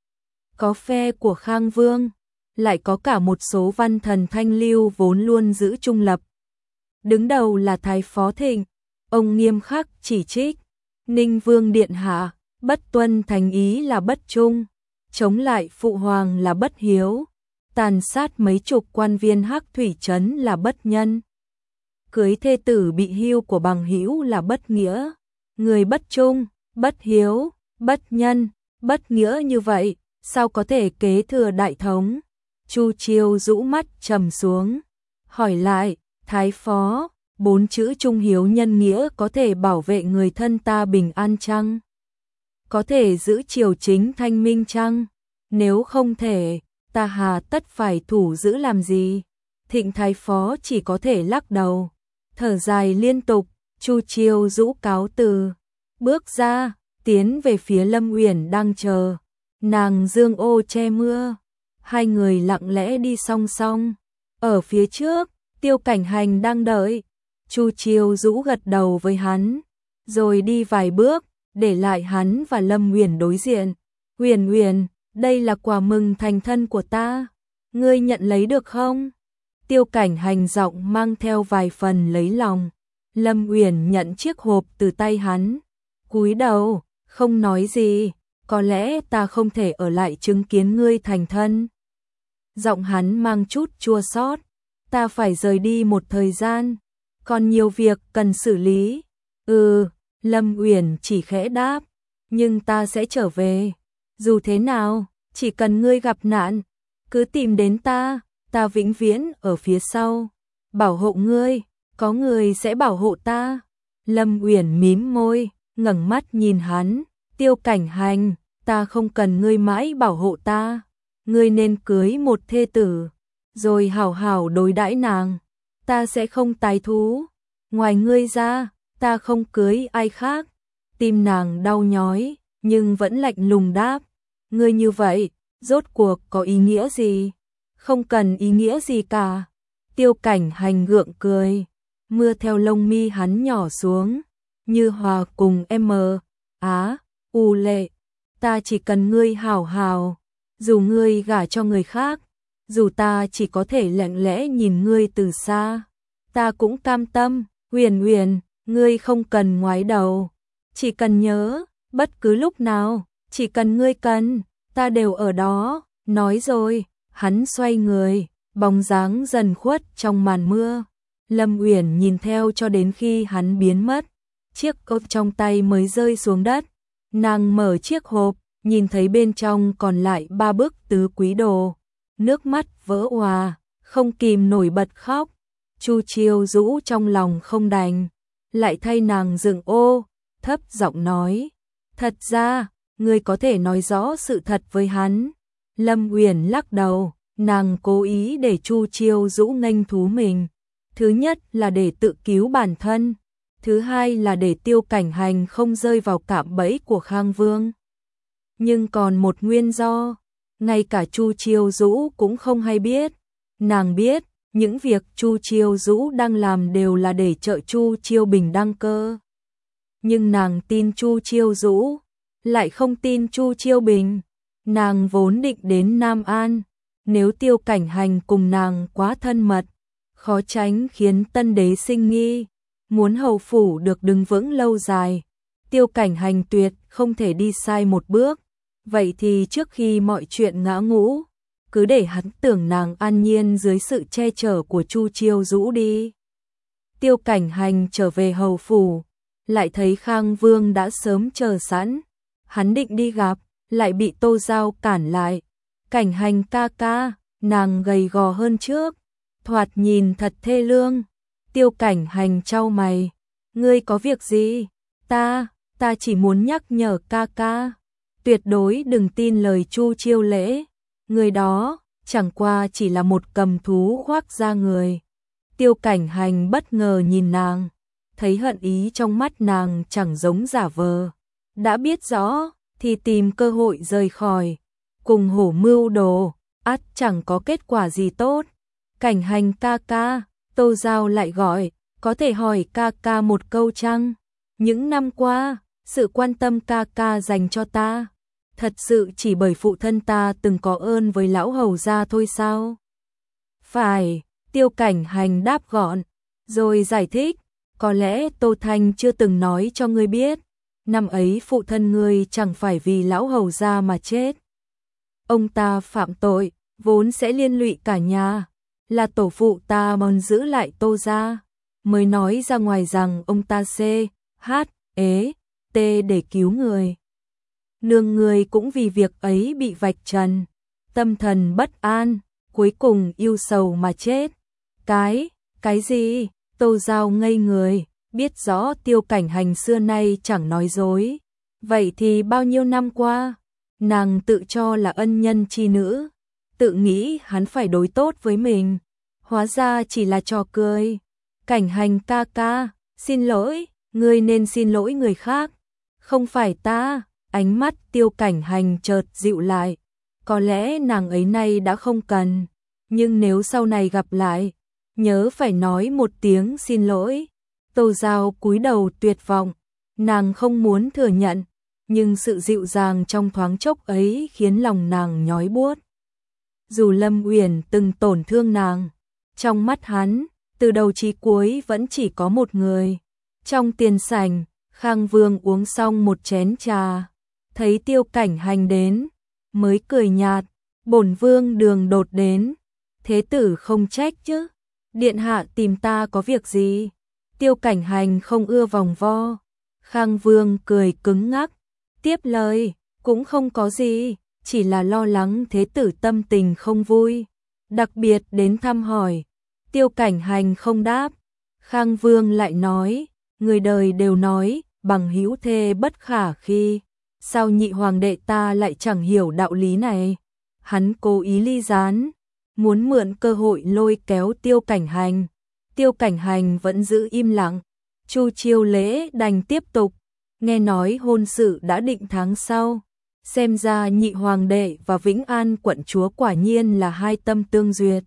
Có phe của Khang Vương, lại có cả một số văn thần thanh lưu vốn luôn giữ trung lập. Đứng đầu là Thái Phó Thịnh, ông nghiêm khắc chỉ trích, Ninh Vương điện hạ, bất tuân thành ý là bất trung, chống lại phụ hoàng là bất hiếu, tàn sát mấy chục quan viên Hắc Thủy trấn là bất nhân, cưới thê tử bị hưu của bằng hữu là bất nghĩa. Người bất trung, bất hiếu, bất nhân, bất nghĩa như vậy, sao có thể kế thừa đại thống? Chu Chiêu Dũ mắt trầm xuống, hỏi lại, Thái Phó, bốn chữ trung hiếu nhân nghĩa có thể bảo vệ người thân ta bình an chăng? Có thể giữ triều chính thanh minh chăng? Nếu không thể, ta hà tất phải thủ giữ làm gì? Thịnh Thái Phó chỉ có thể lắc đầu, thở dài liên tục. Chu Chiêu Dũ cáo từ, bước ra, tiến về phía Lâm Uyển đang chờ. Nàng dương ô che mưa, hai người lặng lẽ đi song song. Ở phía trước, Tiêu Cảnh Hành đang đợi. Chu Chiêu Dũ gật đầu với hắn, rồi đi vài bước, để lại hắn và Lâm Uyển đối diện. Uyển Uyển, đây là quà mừng thành thân của ta, ngươi nhận lấy được không? Tiêu Cảnh Hành giọng mang theo vài phần lấy lòng. Lâm Uyển nhận chiếc hộp từ tay hắn, cúi đầu, không nói gì, có lẽ ta không thể ở lại chứng kiến ngươi thành thân. Giọng hắn mang chút chua xót, ta phải rời đi một thời gian, còn nhiều việc cần xử lý. Ừ, Lâm Uyển chỉ khẽ đáp, nhưng ta sẽ trở về. Dù thế nào, chỉ cần ngươi gặp nạn, cứ tìm đến ta, ta vĩnh viễn ở phía sau, bảo hộ ngươi. Có người sẽ bảo hộ ta. Lâm Uyển mím môi, ngẩng mắt nhìn hắn, Tiêu Cảnh Hành, ta không cần ngươi mãi bảo hộ ta, ngươi nên cưới một thê tử, rồi hảo hảo đối đãi nàng. Ta sẽ không tái thú, ngoài ngươi ra, ta không cưới ai khác. Tim nàng đau nhói, nhưng vẫn lạnh lùng đáp, ngươi như vậy, rốt cuộc có ý nghĩa gì? Không cần ý nghĩa gì cả. Tiêu Cảnh Hành gượng cười, mưa theo lông mi hắn nhỏ xuống, như hòa cùng em á, u lệ, ta chỉ cần ngươi hảo hảo, dù ngươi gả cho người khác, dù ta chỉ có thể lặng lẽ nhìn ngươi từ xa, ta cũng cam tâm. Huyền Huyền, ngươi không cần ngoái đầu, chỉ cần nhớ, bất cứ lúc nào, chỉ cần ngươi cần, ta đều ở đó. Nói rồi, hắn xoay người, bóng dáng dần khuất trong màn mưa. Lâm Uyển nhìn theo cho đến khi hắn biến mất, chiếc cốc trong tay mới rơi xuống đất. Nàng mở chiếc hộp, nhìn thấy bên trong còn lại ba bức tứ quý đồ, nước mắt vỡ òa, không kìm nổi bật khóc. Chu Chiêu Dũ trong lòng không đành, lại thay nàng dựng ô, thấp giọng nói, thật ra, ngươi có thể nói rõ sự thật với hắn. Lâm Uyển lắc đầu, nàng cố ý để Chu Chiêu Dũ nghênh thú mình. Thứ nhất là để tự cứu bản thân, thứ hai là để Tiêu Cảnh Hành không rơi vào cạm bẫy của Khang Vương. Nhưng còn một nguyên do, ngay cả Chu Chiêu Dũ cũng không hay biết. Nàng biết, những việc Chu Chiêu Dũ đang làm đều là để trợ Chu Chiêu Bình đăng cơ. Nhưng nàng tin Chu Chiêu Dũ, lại không tin Chu Chiêu Bình. Nàng vốn định đến Nam An, nếu Tiêu Cảnh Hành cùng nàng quá thân mật, khó tránh khiến tân đế sinh nghi. Muốn hầu phủ được đứng vững lâu dài, Tiêu Cảnh Hành tuyệt không thể đi sai một bước. Vậy thì trước khi mọi chuyện ngã ngũ, cứ để hắn tưởng nàng an nhiên dưới sự che chở của Chu Chiêu Dũ đi. Tiêu Cảnh Hành trở về hầu phủ, lại thấy Khang Vương đã sớm chờ sẵn. Hắn định đi gặp, lại bị Tô Giao cản lại. Cảnh Hành ca ca, nàng gầy gò hơn trước, thoạt nhìn thật thê lương. Tiêu Cảnh Hành chau mày, ngươi có việc gì? Ta, ta chỉ muốn nhắc nhở ca ca, tuyệt đối đừng tin lời Chu Chiêu Lễ, người đó chẳng qua chỉ là một cầm thú khoác da người. Tiêu Cảnh Hành bất ngờ nhìn nàng, thấy hận ý trong mắt nàng chẳng giống giả vờ. Đã biết rõ thì tìm cơ hội rời khỏi, cùng hổ mưu đồ, ắt chẳng có kết quả gì tốt. Cảnh Hành ca ca, Tô Giao lại gọi, có thể hỏi ca ca một câu chăng? Những năm qua, sự quan tâm ca ca dành cho ta, thật sự chỉ bởi phụ thân ta từng có ơn với lão hầu gia thôi sao? Phải, Tiêu Cảnh Hành đáp gọn, rồi giải thích, có lẽ Tô Thanh chưa từng nói cho ngươi biết, năm ấy phụ thân ngươi chẳng phải vì lão hầu gia mà chết. Ông ta phạm tội, vốn sẽ liên lụy cả nhà, là tổ phụ ta muốn giữ lại Tô gia, mới nói ra ngoài rằng ông ta C, H, ế, T để cứu người. Nương người cũng vì việc ấy bị vạch trần, tâm thần bất an, cuối cùng yêu sầu mà chết. Cái, cái gì? Tô Giao ngây người, biết rõ Tiêu Cảnh Hành xưa nay chẳng nói dối. Vậy thì bao nhiêu năm qua, nàng tự cho là ân nhân chi nữ, tự nghĩ hắn phải đối tốt với mình, hóa ra chỉ là trò cười. Cảnh Hành ca ca, xin lỗi, ngươi nên xin lỗi người khác, không phải ta. Ánh mắt Tiêu Cảnh Hành chợt dịu lại, có lẽ nàng ấy nay đã không cần, nhưng nếu sau này gặp lại, nhớ phải nói một tiếng xin lỗi. Tô Giao cúi đầu tuyệt vọng, nàng không muốn thừa nhận, nhưng sự dịu dàng trong thoáng chốc ấy khiến lòng nàng nhói buốt. Dù Lâm Uyển từng tổn thương nàng, trong mắt hắn, từ đầu chí cuối vẫn chỉ có một người. Trong tiền sảnh, Khang Vương uống xong một chén trà, thấy Tiêu Cảnh Hành đến, mới cười nhạt, bổn vương đường đột đến, thế tử không trách chứ, điện hạ tìm ta có việc gì? Tiêu Cảnh Hành không ưa vòng vo. Khang Vương cười cứng ngắc, tiếp lời, cũng không có gì, chỉ là lo lắng thế tử tâm tình không vui, đặc biệt đến thăm hỏi. Tiêu Cảnh Hành không đáp. Khang Vương lại nói, người đời đều nói, bằng hữu thê bất khả khi, sao nhị hoàng đệ ta lại chẳng hiểu đạo lý này? Hắn cố ý ly gián, muốn mượn cơ hội lôi kéo Tiêu Cảnh Hành. Tiêu Cảnh Hành vẫn giữ im lặng, Chu Chiêu Lễ đành tiếp tục, nghe nói hôn sự đã định tháng sau, xem ra nhị hoàng đệ và Vĩnh An quận chúa quả nhiên là hai tâm tương duyệt.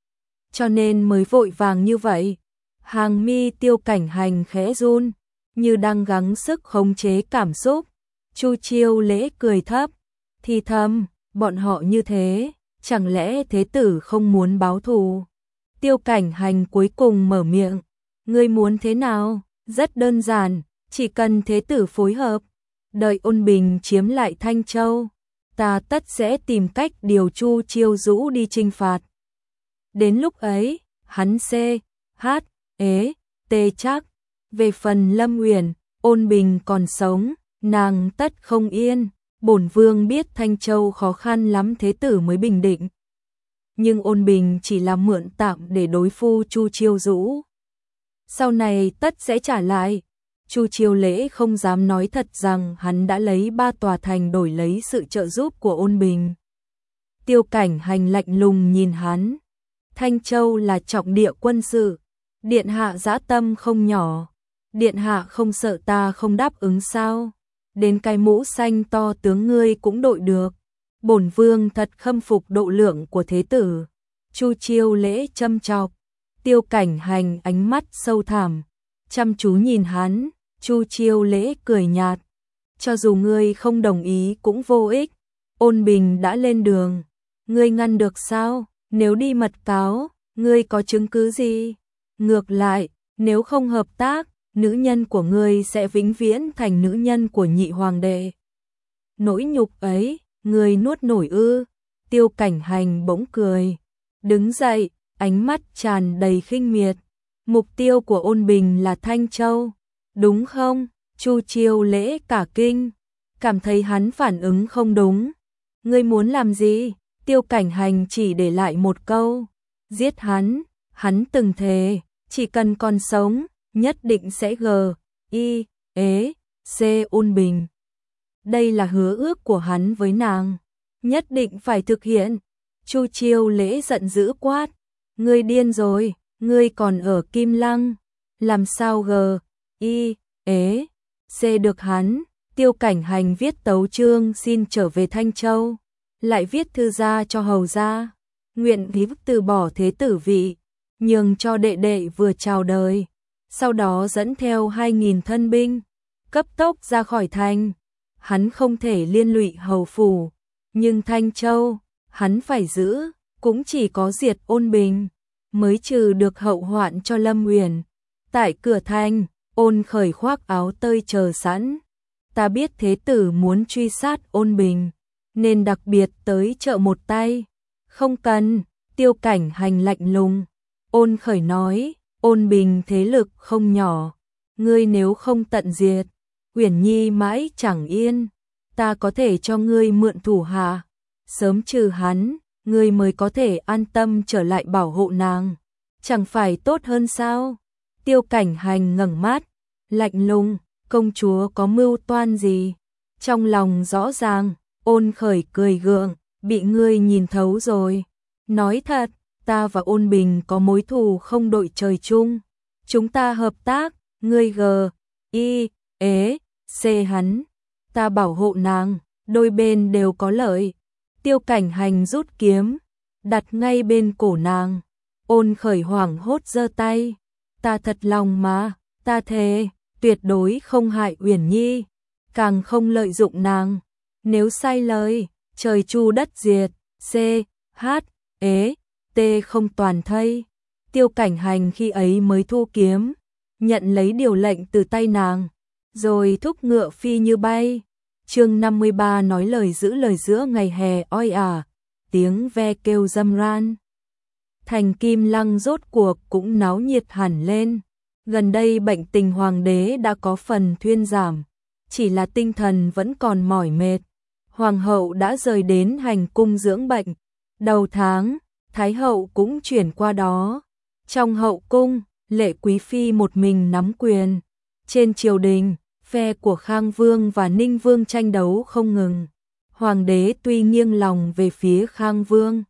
Cho nên mới vội vàng như vậy. Hàng mi Tiêu Cảnh Hành khẽ run, như đang gắng sức khống chế cảm xúc. Chu Chiêu Lễ cười thấp, thì thầm, bọn họ như thế, chẳng lẽ thế tử không muốn báo thù? Tiêu Cảnh Hành cuối cùng mở miệng, ngươi muốn thế nào? Rất đơn giản, chỉ cần thế tử phối hợp, đợi Ôn Bình chiếm lại Thanh Châu, ta tất sẽ tìm cách điều Chu Chiêu Dũ đi chinh phạt. Đến lúc ấy, hắn C, H, ế, T chắc, về phần Lâm Uyển, Ôn Bình còn sống, nàng tất không yên. Bổn vương biết Thanh Châu khó khăn lắm thế tử mới bình định. Nhưng Ôn Bình chỉ là mượn tạm để đối phu Chu Chiêu Dũ. Sau này tất sẽ trả lại. Chu Chiêu Lễ không dám nói thật rằng hắn đã lấy ba tòa thành đổi lấy sự trợ giúp của Ôn Bình. Tiêu Cảnh Hành lạnh lùng nhìn hắn. Thanh Châu là trọng địa quân sự, điện hạ dã tâm không nhỏ, điện hạ không sợ ta không đáp ứng sao? Đến cái mũ xanh to tướng ngươi cũng đội được. Bổn vương thật khâm phục độ lượng của thế tử. Chu Chiêu Lễ châm chọc. Tiêu Cảnh Hành ánh mắt sâu thẳm, chăm chú nhìn hắn. Chu Chiêu Lễ cười nhạt, cho dù ngươi không đồng ý cũng vô ích. Ôn Bình đã lên đường, ngươi ngăn được sao? Nếu đi mật cáo, ngươi có chứng cứ gì? Ngược lại, nếu không hợp tác, nữ nhân của ngươi sẽ vĩnh viễn thành nữ nhân của nhị hoàng đệ. Nỗi nhục ấy, ngươi nuốt nổi ư? Tiêu Cảnh Hành bỗng cười, đứng dậy, ánh mắt tràn đầy khinh miệt. Mục tiêu của Ôn Bình là Thanh Châu, đúng không? Chu Chiêu Lễ cả kinh, cảm thấy hắn phản ứng không đúng. Ngươi muốn làm gì? Tiêu Cảnh Hành chỉ để lại một câu, giết hắn. Hắn từng thề, chỉ cần còn sống, nhất định sẽ g, i, ế, c Ôn Bình. Đây là hứa ước của hắn với nàng, nhất định phải thực hiện. Chu Chiêu Lễ giận dữ quát, ngươi điên rồi, ngươi còn ở Kim Lăng, làm sao g, i, ế, c được hắn? Tiêu Cảnh Hành viết tấu chương xin trở về Thanh Châu, lại viết thư ra cho hầu gia, nguyện ý từ bỏ thế tử vị, nhường cho đệ đệ vừa chào đời. Sau đó dẫn theo hai nghìn thân binh, cấp tốc ra khỏi thành. Hắn không thể liên lụy hầu phủ, nhưng Thanh Châu, hắn phải giữ, cũng chỉ có diệt Ôn Bình, mới trừ được hậu hoạn cho Lâm Uyển. Tại cửa thành, Ôn Khởi khoác áo tơi chờ sẵn. Ta biết thế tử muốn truy sát Ôn Bình, nên đặc biệt tới trợ một tay. Không cần, Tiêu Cảnh Hành lạnh lùng. Ôn Khởi nói, Ôn Bình thế lực không nhỏ, ngươi nếu không tận diệt, Uyển Nhi mãi chẳng yên. Ta có thể cho ngươi mượn thủ hạ, sớm trừ hắn, ngươi mới có thể an tâm trở lại bảo hộ nàng. Chẳng phải tốt hơn sao? Tiêu Cảnh Hành ngẩng mắt, lạnh lùng, công chúa có mưu toan gì? Trong lòng rõ ràng. Ôn Khởi cười gượng, bị ngươi nhìn thấu rồi. Nói thật, ta và Ôn Bình có mối thù không đội trời chung. Chúng ta hợp tác, ngươi g, i, ế, c hắn. Ta bảo hộ nàng, đôi bên đều có lợi. Tiêu Cảnh Hành rút kiếm, đặt ngay bên cổ nàng. Ôn Khởi hoảng hốt giơ tay. Ta thật lòng mà, ta thề, tuyệt đối không hại Uyển Nhi, càng không lợi dụng nàng. Nếu sai lời, trời chu đất diệt, c, h, ế, t không toàn thây. Tiêu Cảnh Hành khi ấy mới thu kiếm, nhận lấy điều lệnh từ tay nàng, rồi thúc ngựa phi như bay. Chương năm mươi ba nói lời giữ lời giữa ngày hè oi ả, tiếng ve kêu râm ran. Thành Kim Lăng rốt cuộc cũng náo nhiệt hẳn lên. Gần đây bệnh tình hoàng đế đã có phần thuyên giảm, chỉ là tinh thần vẫn còn mỏi mệt. Hoàng hậu đã rời đến hành cung dưỡng bệnh. Đầu tháng, Thái hậu cũng chuyển qua đó. Trong hậu cung, Lệ Quý Phi một mình nắm quyền. Trên triều đình, phe của Khang Vương và Ninh Vương tranh đấu không ngừng. Hoàng đế tuy nghiêng lòng về phía Khang Vương,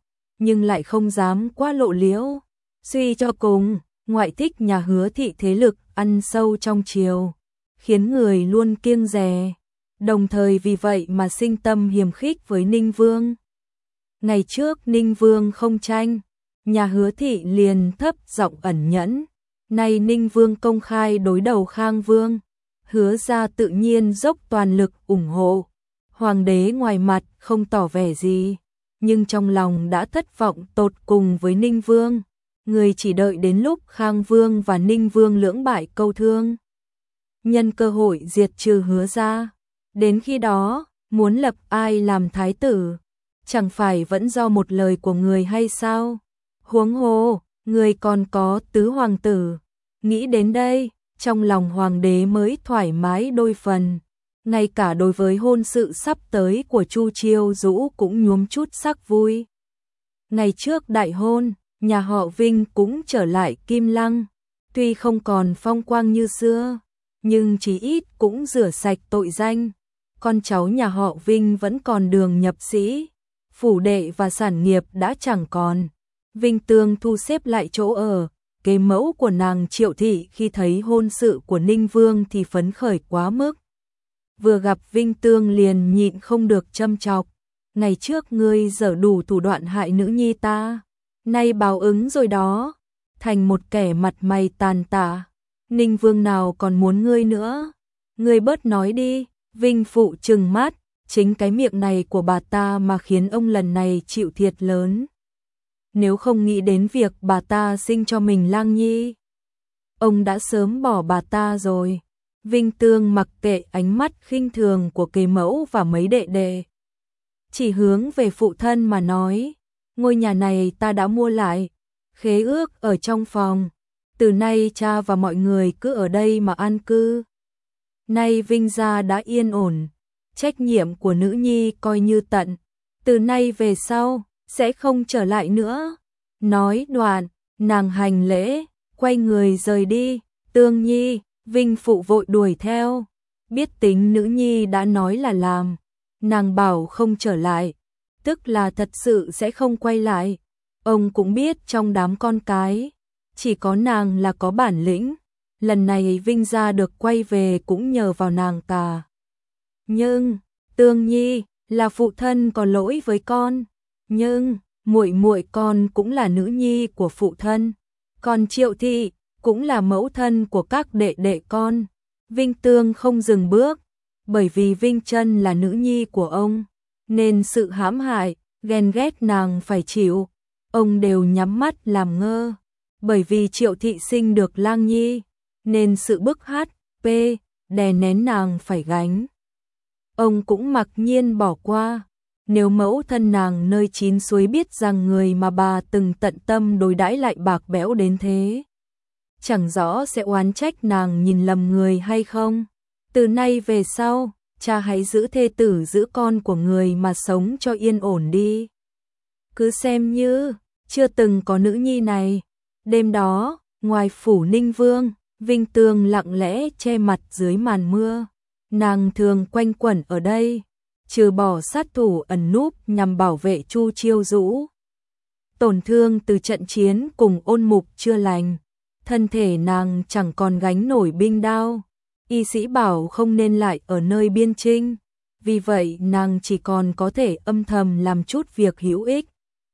nhưng lại không dám quá lộ liễu. Suy cho cùng, ngoại thích nhà Hứa thị thế lực ăn sâu trong triều, khiến người luôn kiêng dè, đồng thời vì vậy mà sinh tâm hiềm khích với Ninh Vương. Ngày trước Ninh Vương không tranh, nhà Hứa thị liền thấp giọng ẩn nhẫn, nay Ninh Vương công khai đối đầu Khang Vương, Hứa gia tự nhiên dốc toàn lực ủng hộ. Hoàng đế ngoài mặt không tỏ vẻ gì, nhưng trong lòng đã thất vọng tột cùng với Ninh Vương. Người chỉ đợi đến lúc Khang Vương và Ninh Vương lưỡng bại câu thương, nhân cơ hội diệt trừ Hứa gia. Đến khi đó, muốn lập ai làm thái tử, chẳng phải vẫn do một lời của người hay sao? Huống hồ, người còn có tứ hoàng tử. Nghĩ đến đây, trong lòng hoàng đế mới thoải mái đôi phần. Ngay cả đối với hôn sự sắp tới của Chu Chiêu Dũ cũng nhuốm chút sắc vui. Ngày trước đại hôn, nhà họ Vinh cũng trở lại Kim Lăng. Tuy không còn phong quang như xưa, nhưng chí ít cũng rửa sạch tội danh. Con cháu nhà họ Vinh vẫn còn đường nhập sĩ, phủ đệ và sản nghiệp đã chẳng còn. Vinh Tương thu xếp lại chỗ ở, kế mẫu của nàng Triệu Thị khi thấy hôn sự của Ninh Vương thì phấn khởi quá mức. Vừa gặp Vinh Tương liền nhịn không được châm chọc. Ngày trước ngươi dở đủ thủ đoạn hại nữ nhi ta, nay báo ứng rồi đó, thành một kẻ mặt mày tàn tạ. Ninh Vương nào còn muốn ngươi nữa, ngươi bớt nói đi. Vinh phụ trừng mắt, chính cái miệng này của bà ta mà khiến ông lần này chịu thiệt lớn. Nếu không nghĩ đến việc bà ta sinh cho mình Lang Nhi, ông đã sớm bỏ bà ta rồi. Vinh Tương mặc kệ ánh mắt khinh thường của kế mẫu và mấy đệ đệ, chỉ hướng về phụ thân mà nói, ngôi nhà này ta đã mua lại, khế ước ở trong phòng, từ nay cha và mọi người cứ ở đây mà an cư. Nay Vinh gia đã yên ổn, trách nhiệm của nữ nhi coi như tận, từ nay về sau sẽ không trở lại nữa. Nói đoạn, nàng hành lễ, quay người rời đi. Tương Nhi, Vinh phụ vội đuổi theo, biết tính nữ nhi đã nói là làm, nàng bảo không trở lại, tức là thật sự sẽ không quay lại. Ông cũng biết trong đám con cái, chỉ có nàng là có bản lĩnh, lần này Vinh gia được quay về cũng nhờ vào nàng cả. Nhưng, Tương Nhi, là phụ thân có lỗi với con, nhưng muội muội con cũng là nữ nhi của phụ thân, còn Triệu Thị cũng là mẫu thân của các đệ đệ con. Vinh Tương không dừng bước, bởi vì Vinh Chân là nữ nhi của ông, nên sự hãm hại, ghen ghét nàng phải chịu, ông đều nhắm mắt làm ngơ. Bởi vì Triệu Thị sinh được Lang Nhi, nên sự bức hắt, p, đè nén nàng phải gánh, ông cũng mặc nhiên bỏ qua. Nếu mẫu thân nàng nơi chín suối biết rằng người mà bà từng tận tâm đối đãi lại bạc bẽo đến thế, chẳng rõ sẽ oán trách nàng nhìn lầm người hay không. Từ nay về sau, cha hãy giữ thê tử giữ con của người mà sống cho yên ổn đi, cứ xem như chưa từng có nữ nhi này. Đêm đó, ngoài phủ Ninh Vương, Vinh Tương lặng lẽ che mặt dưới màn mưa. Nàng thường quanh quẩn ở đây, trừ bỏ sát thủ ẩn núp nhằm bảo vệ Chu Chiêu Dũ. Tổn thương từ trận chiến cùng Ôn Mục chưa lành, thân thể nàng chẳng còn gánh nổi binh đao. Y sĩ bảo không nên lại ở nơi biên trinh, vì vậy nàng chỉ còn có thể âm thầm làm chút việc hữu ích.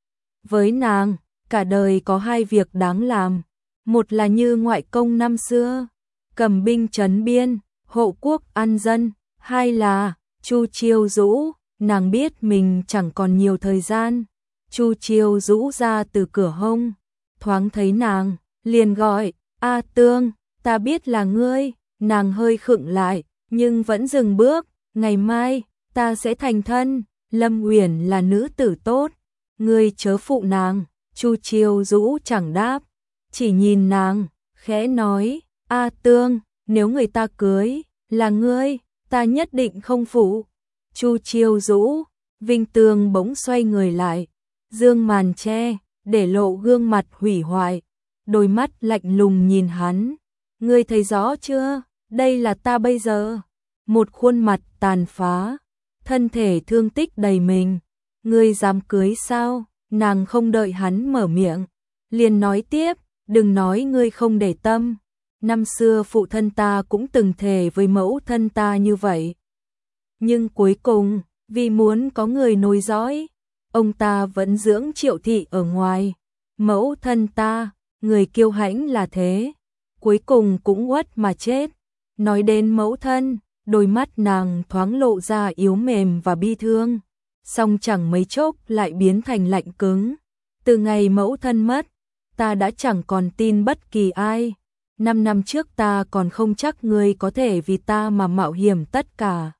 Với nàng, cả đời có hai việc đáng làm, một là như ngoại công năm xưa, cầm binh trấn biên, hộ quốc an dân, hai là Chu Chiêu Dũ. Nàng biết mình chẳng còn nhiều thời gian. Chu Chiêu Dũ ra từ cửa hông, thoáng thấy nàng, liền gọi, A Tương, ta biết là ngươi. Nàng hơi khựng lại, nhưng vẫn dừng bước. Ngày mai, ta sẽ thành thân, Lâm Uyển là nữ tử tốt, ngươi chớ phụ nàng. Chu Chiêu Dũ chẳng đáp, chỉ nhìn nàng, khẽ nói, A Tương, nếu người ta cưới là ngươi, ta nhất định không phụ. Chu Chiêu Dũ, Vinh Tương bỗng xoay người lại, dương màn che, để lộ gương mặt hủy hoại, đôi mắt lạnh lùng nhìn hắn. Ngươi thấy rõ chưa, đây là ta bây giờ, một khuôn mặt tàn phá, thân thể thương tích đầy mình, ngươi dám cưới sao? Nàng không đợi hắn mở miệng, liền nói tiếp, đừng nói ngươi không để tâm. Năm xưa phụ thân ta cũng từng thề với mẫu thân ta như vậy. Nhưng cuối cùng, vì muốn có người nối dõi, ông ta vẫn dưỡng Triệu thị ở ngoài. Mẫu thân ta, người kiêu hãnh là thế, cuối cùng cũng uất mà chết. Nói đến mẫu thân, đôi mắt nàng thoáng lộ ra yếu mềm và bi thương, song chẳng mấy chốc lại biến thành lạnh cứng. Từ ngày mẫu thân mất, ta đã chẳng còn tin bất kỳ ai. Năm năm trước ta còn không chắc ngươi có thể vì ta mà mạo hiểm tất cả.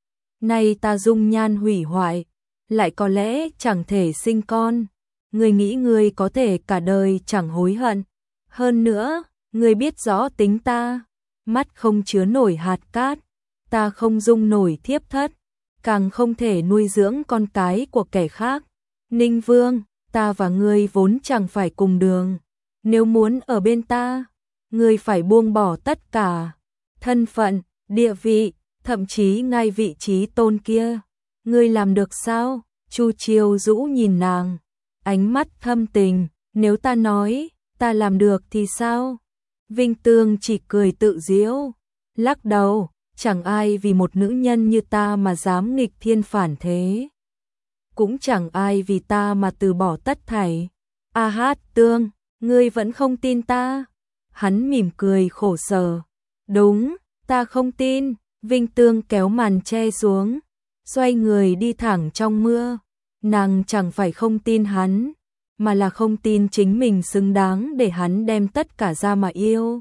Nay ta dung nhan hủy hoại, lại có lẽ chẳng thể sinh con. Ngươi nghĩ ngươi có thể cả đời chẳng hối hận. Hơn nữa, ngươi biết rõ tính ta, mắt không chứa nổi hạt cát, ta không dung nổi thiếp thất, càng không thể nuôi dưỡng con cái của kẻ khác. Ninh Vương, ta và ngươi vốn chẳng phải cùng đường, nếu muốn ở bên ta, ngươi phải buông bỏ tất cả, thân phận, địa vị, thậm chí ngay vị trí tôn kia. Ngươi làm được sao? Chu Chiêu Dũ nhìn nàng, ánh mắt thâm tình, nếu ta nói, ta làm được thì sao? Vinh Tương chỉ cười tự giễu, lắc đầu, chẳng ai vì một nữ nhân như ta mà dám nghịch thiên phản thế. Cũng chẳng ai vì ta mà từ bỏ tất thảy. A Hát Tương, ngươi vẫn không tin ta? Hắn mỉm cười khổ sở. Đúng, ta không tin. Vinh Tương kéo màn che xuống, xoay người đi thẳng trong mưa. Nàng chẳng phải không tin hắn, mà là không tin chính mình xứng đáng để hắn đem tất cả ra mà yêu.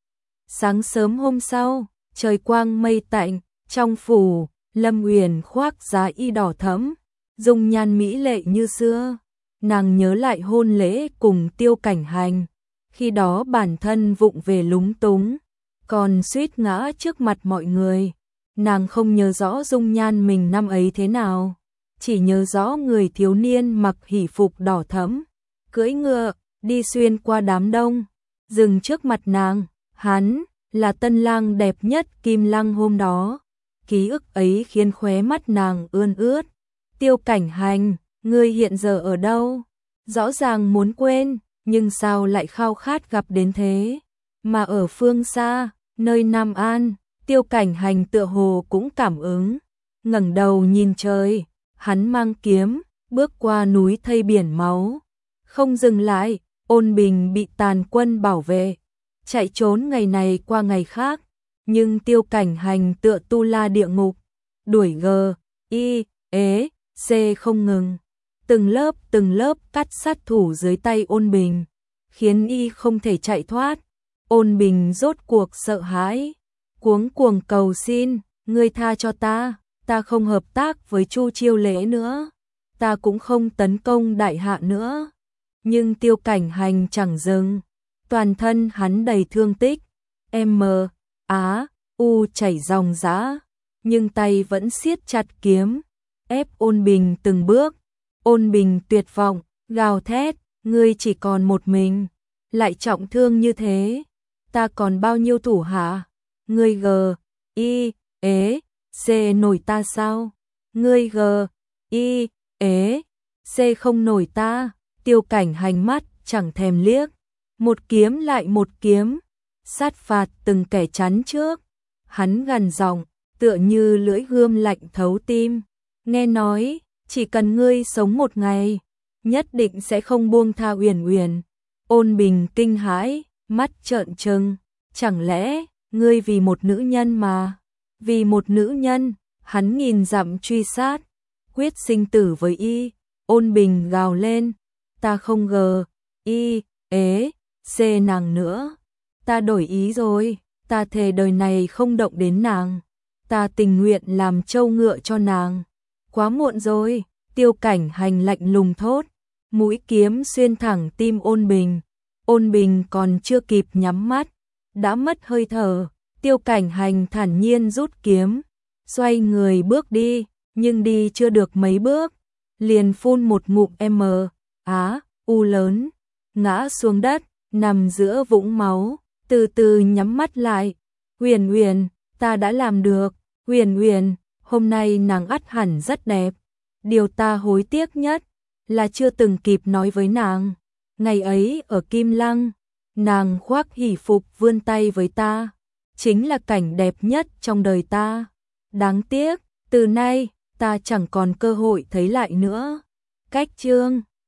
Sáng sớm hôm sau, trời quang mây tạnh, trong phủ, Lâm Uyển khoác giá y đỏ thẫm, dung nhan mỹ lệ như xưa. Nàng nhớ lại hôn lễ cùng Tiêu Cảnh Hành, khi đó bản thân vụng về lúng túng, còn suýt ngã trước mặt mọi người. Nàng không nhớ rõ dung nhan mình năm ấy thế nào, chỉ nhớ rõ người thiếu niên mặc hỷ phục đỏ thẫm, cưỡi ngựa, đi xuyên qua đám đông, dừng trước mặt nàng. Hắn là tân lang đẹp nhất Kim Lăng hôm đó. Ký ức ấy khiến khóe mắt nàng ươn ướt. Tiêu Cảnh Hành, ngươi hiện giờ ở đâu? Rõ ràng muốn quên, nhưng sao lại khao khát gặp đến thế? Mà ở phương xa, nơi Nam An, Tiêu Cảnh Hành tựa hồ cũng cảm ứng, ngẩng đầu nhìn trời, hắn mang kiếm, bước qua núi thây biển máu, không dừng lại. Ôn Bình bị tàn quân bảo vệ, chạy trốn ngày này qua ngày khác, nhưng Tiêu Cảnh Hành tựa tu la địa ngục, đuổi g, y, ế, c không ngừng, từng lớp từng lớp cắt sát thủ dưới tay Ôn Bình, khiến y không thể chạy thoát. Ôn Bình rốt cuộc sợ hãi, cuống cuồng cầu xin, ngươi tha cho ta, ta không hợp tác với Chu Chiêu Lễ nữa, ta cũng không tấn công đại hạ nữa. Nhưng Tiêu Cảnh Hành chẳng dừng, toàn thân hắn đầy thương tích, M, Á, U chảy ròng rã, nhưng tay vẫn siết chặt kiếm, ép Ôn Bình từng bước. Ôn Bình tuyệt vọng, gào thét, ngươi chỉ còn một mình, lại trọng thương như thế, ta còn bao nhiêu thủ hạ? Ngươi g, y, ế, c nổi ta sao? Ngươi g, y, ế, c không nổi ta. Tiêu Cảnh Hành mắt chẳng thèm liếc, một kiếm lại một kiếm, sát phạt từng kẻ chắn trước. Hắn gằn giọng, tựa như lưỡi gươm lạnh thấu tim, nghe nói, chỉ cần ngươi sống một ngày, nhất định sẽ không buông tha Uyển Uyển. Ôn Bình kinh hãi, mắt trợn trừng, chẳng lẽ ngươi vì một nữ nhân mà, vì một nữ nhân, hắn nghìn dặm truy sát, quyết sinh tử với y. Ôn Bình gào lên, ta không g, y, ế, c nàng nữa, ta đổi ý rồi, ta thề đời này không động đến nàng, ta tình nguyện làm trâu ngựa cho nàng. Quá muộn rồi, Tiêu Cảnh Hành lạnh lùng thốt, mũi kiếm xuyên thẳng tim Ôn Bình. Ôn Bình còn chưa kịp nhắm mắt, đã mất hơi thở. Tiêu Cảnh Hành thản nhiên rút kiếm, xoay người bước đi, nhưng đi chưa được mấy bước, liền phun một ngụm M, Á, U lớn, ngã xuống đất, nằm giữa vũng máu, từ từ nhắm mắt lại. Uyển Uyển, ta đã làm được. Uyển Uyển, hôm nay nàng ắt hẳn rất đẹp. Điều ta hối tiếc nhất là chưa từng kịp nói với nàng. Ngày ấy ở Kim Lăng, nàng khoác hỷ phục vươn tay với ta, chính là cảnh đẹp nhất trong đời ta. Đáng tiếc, từ nay ta chẳng còn cơ hội thấy lại nữa. Cách chương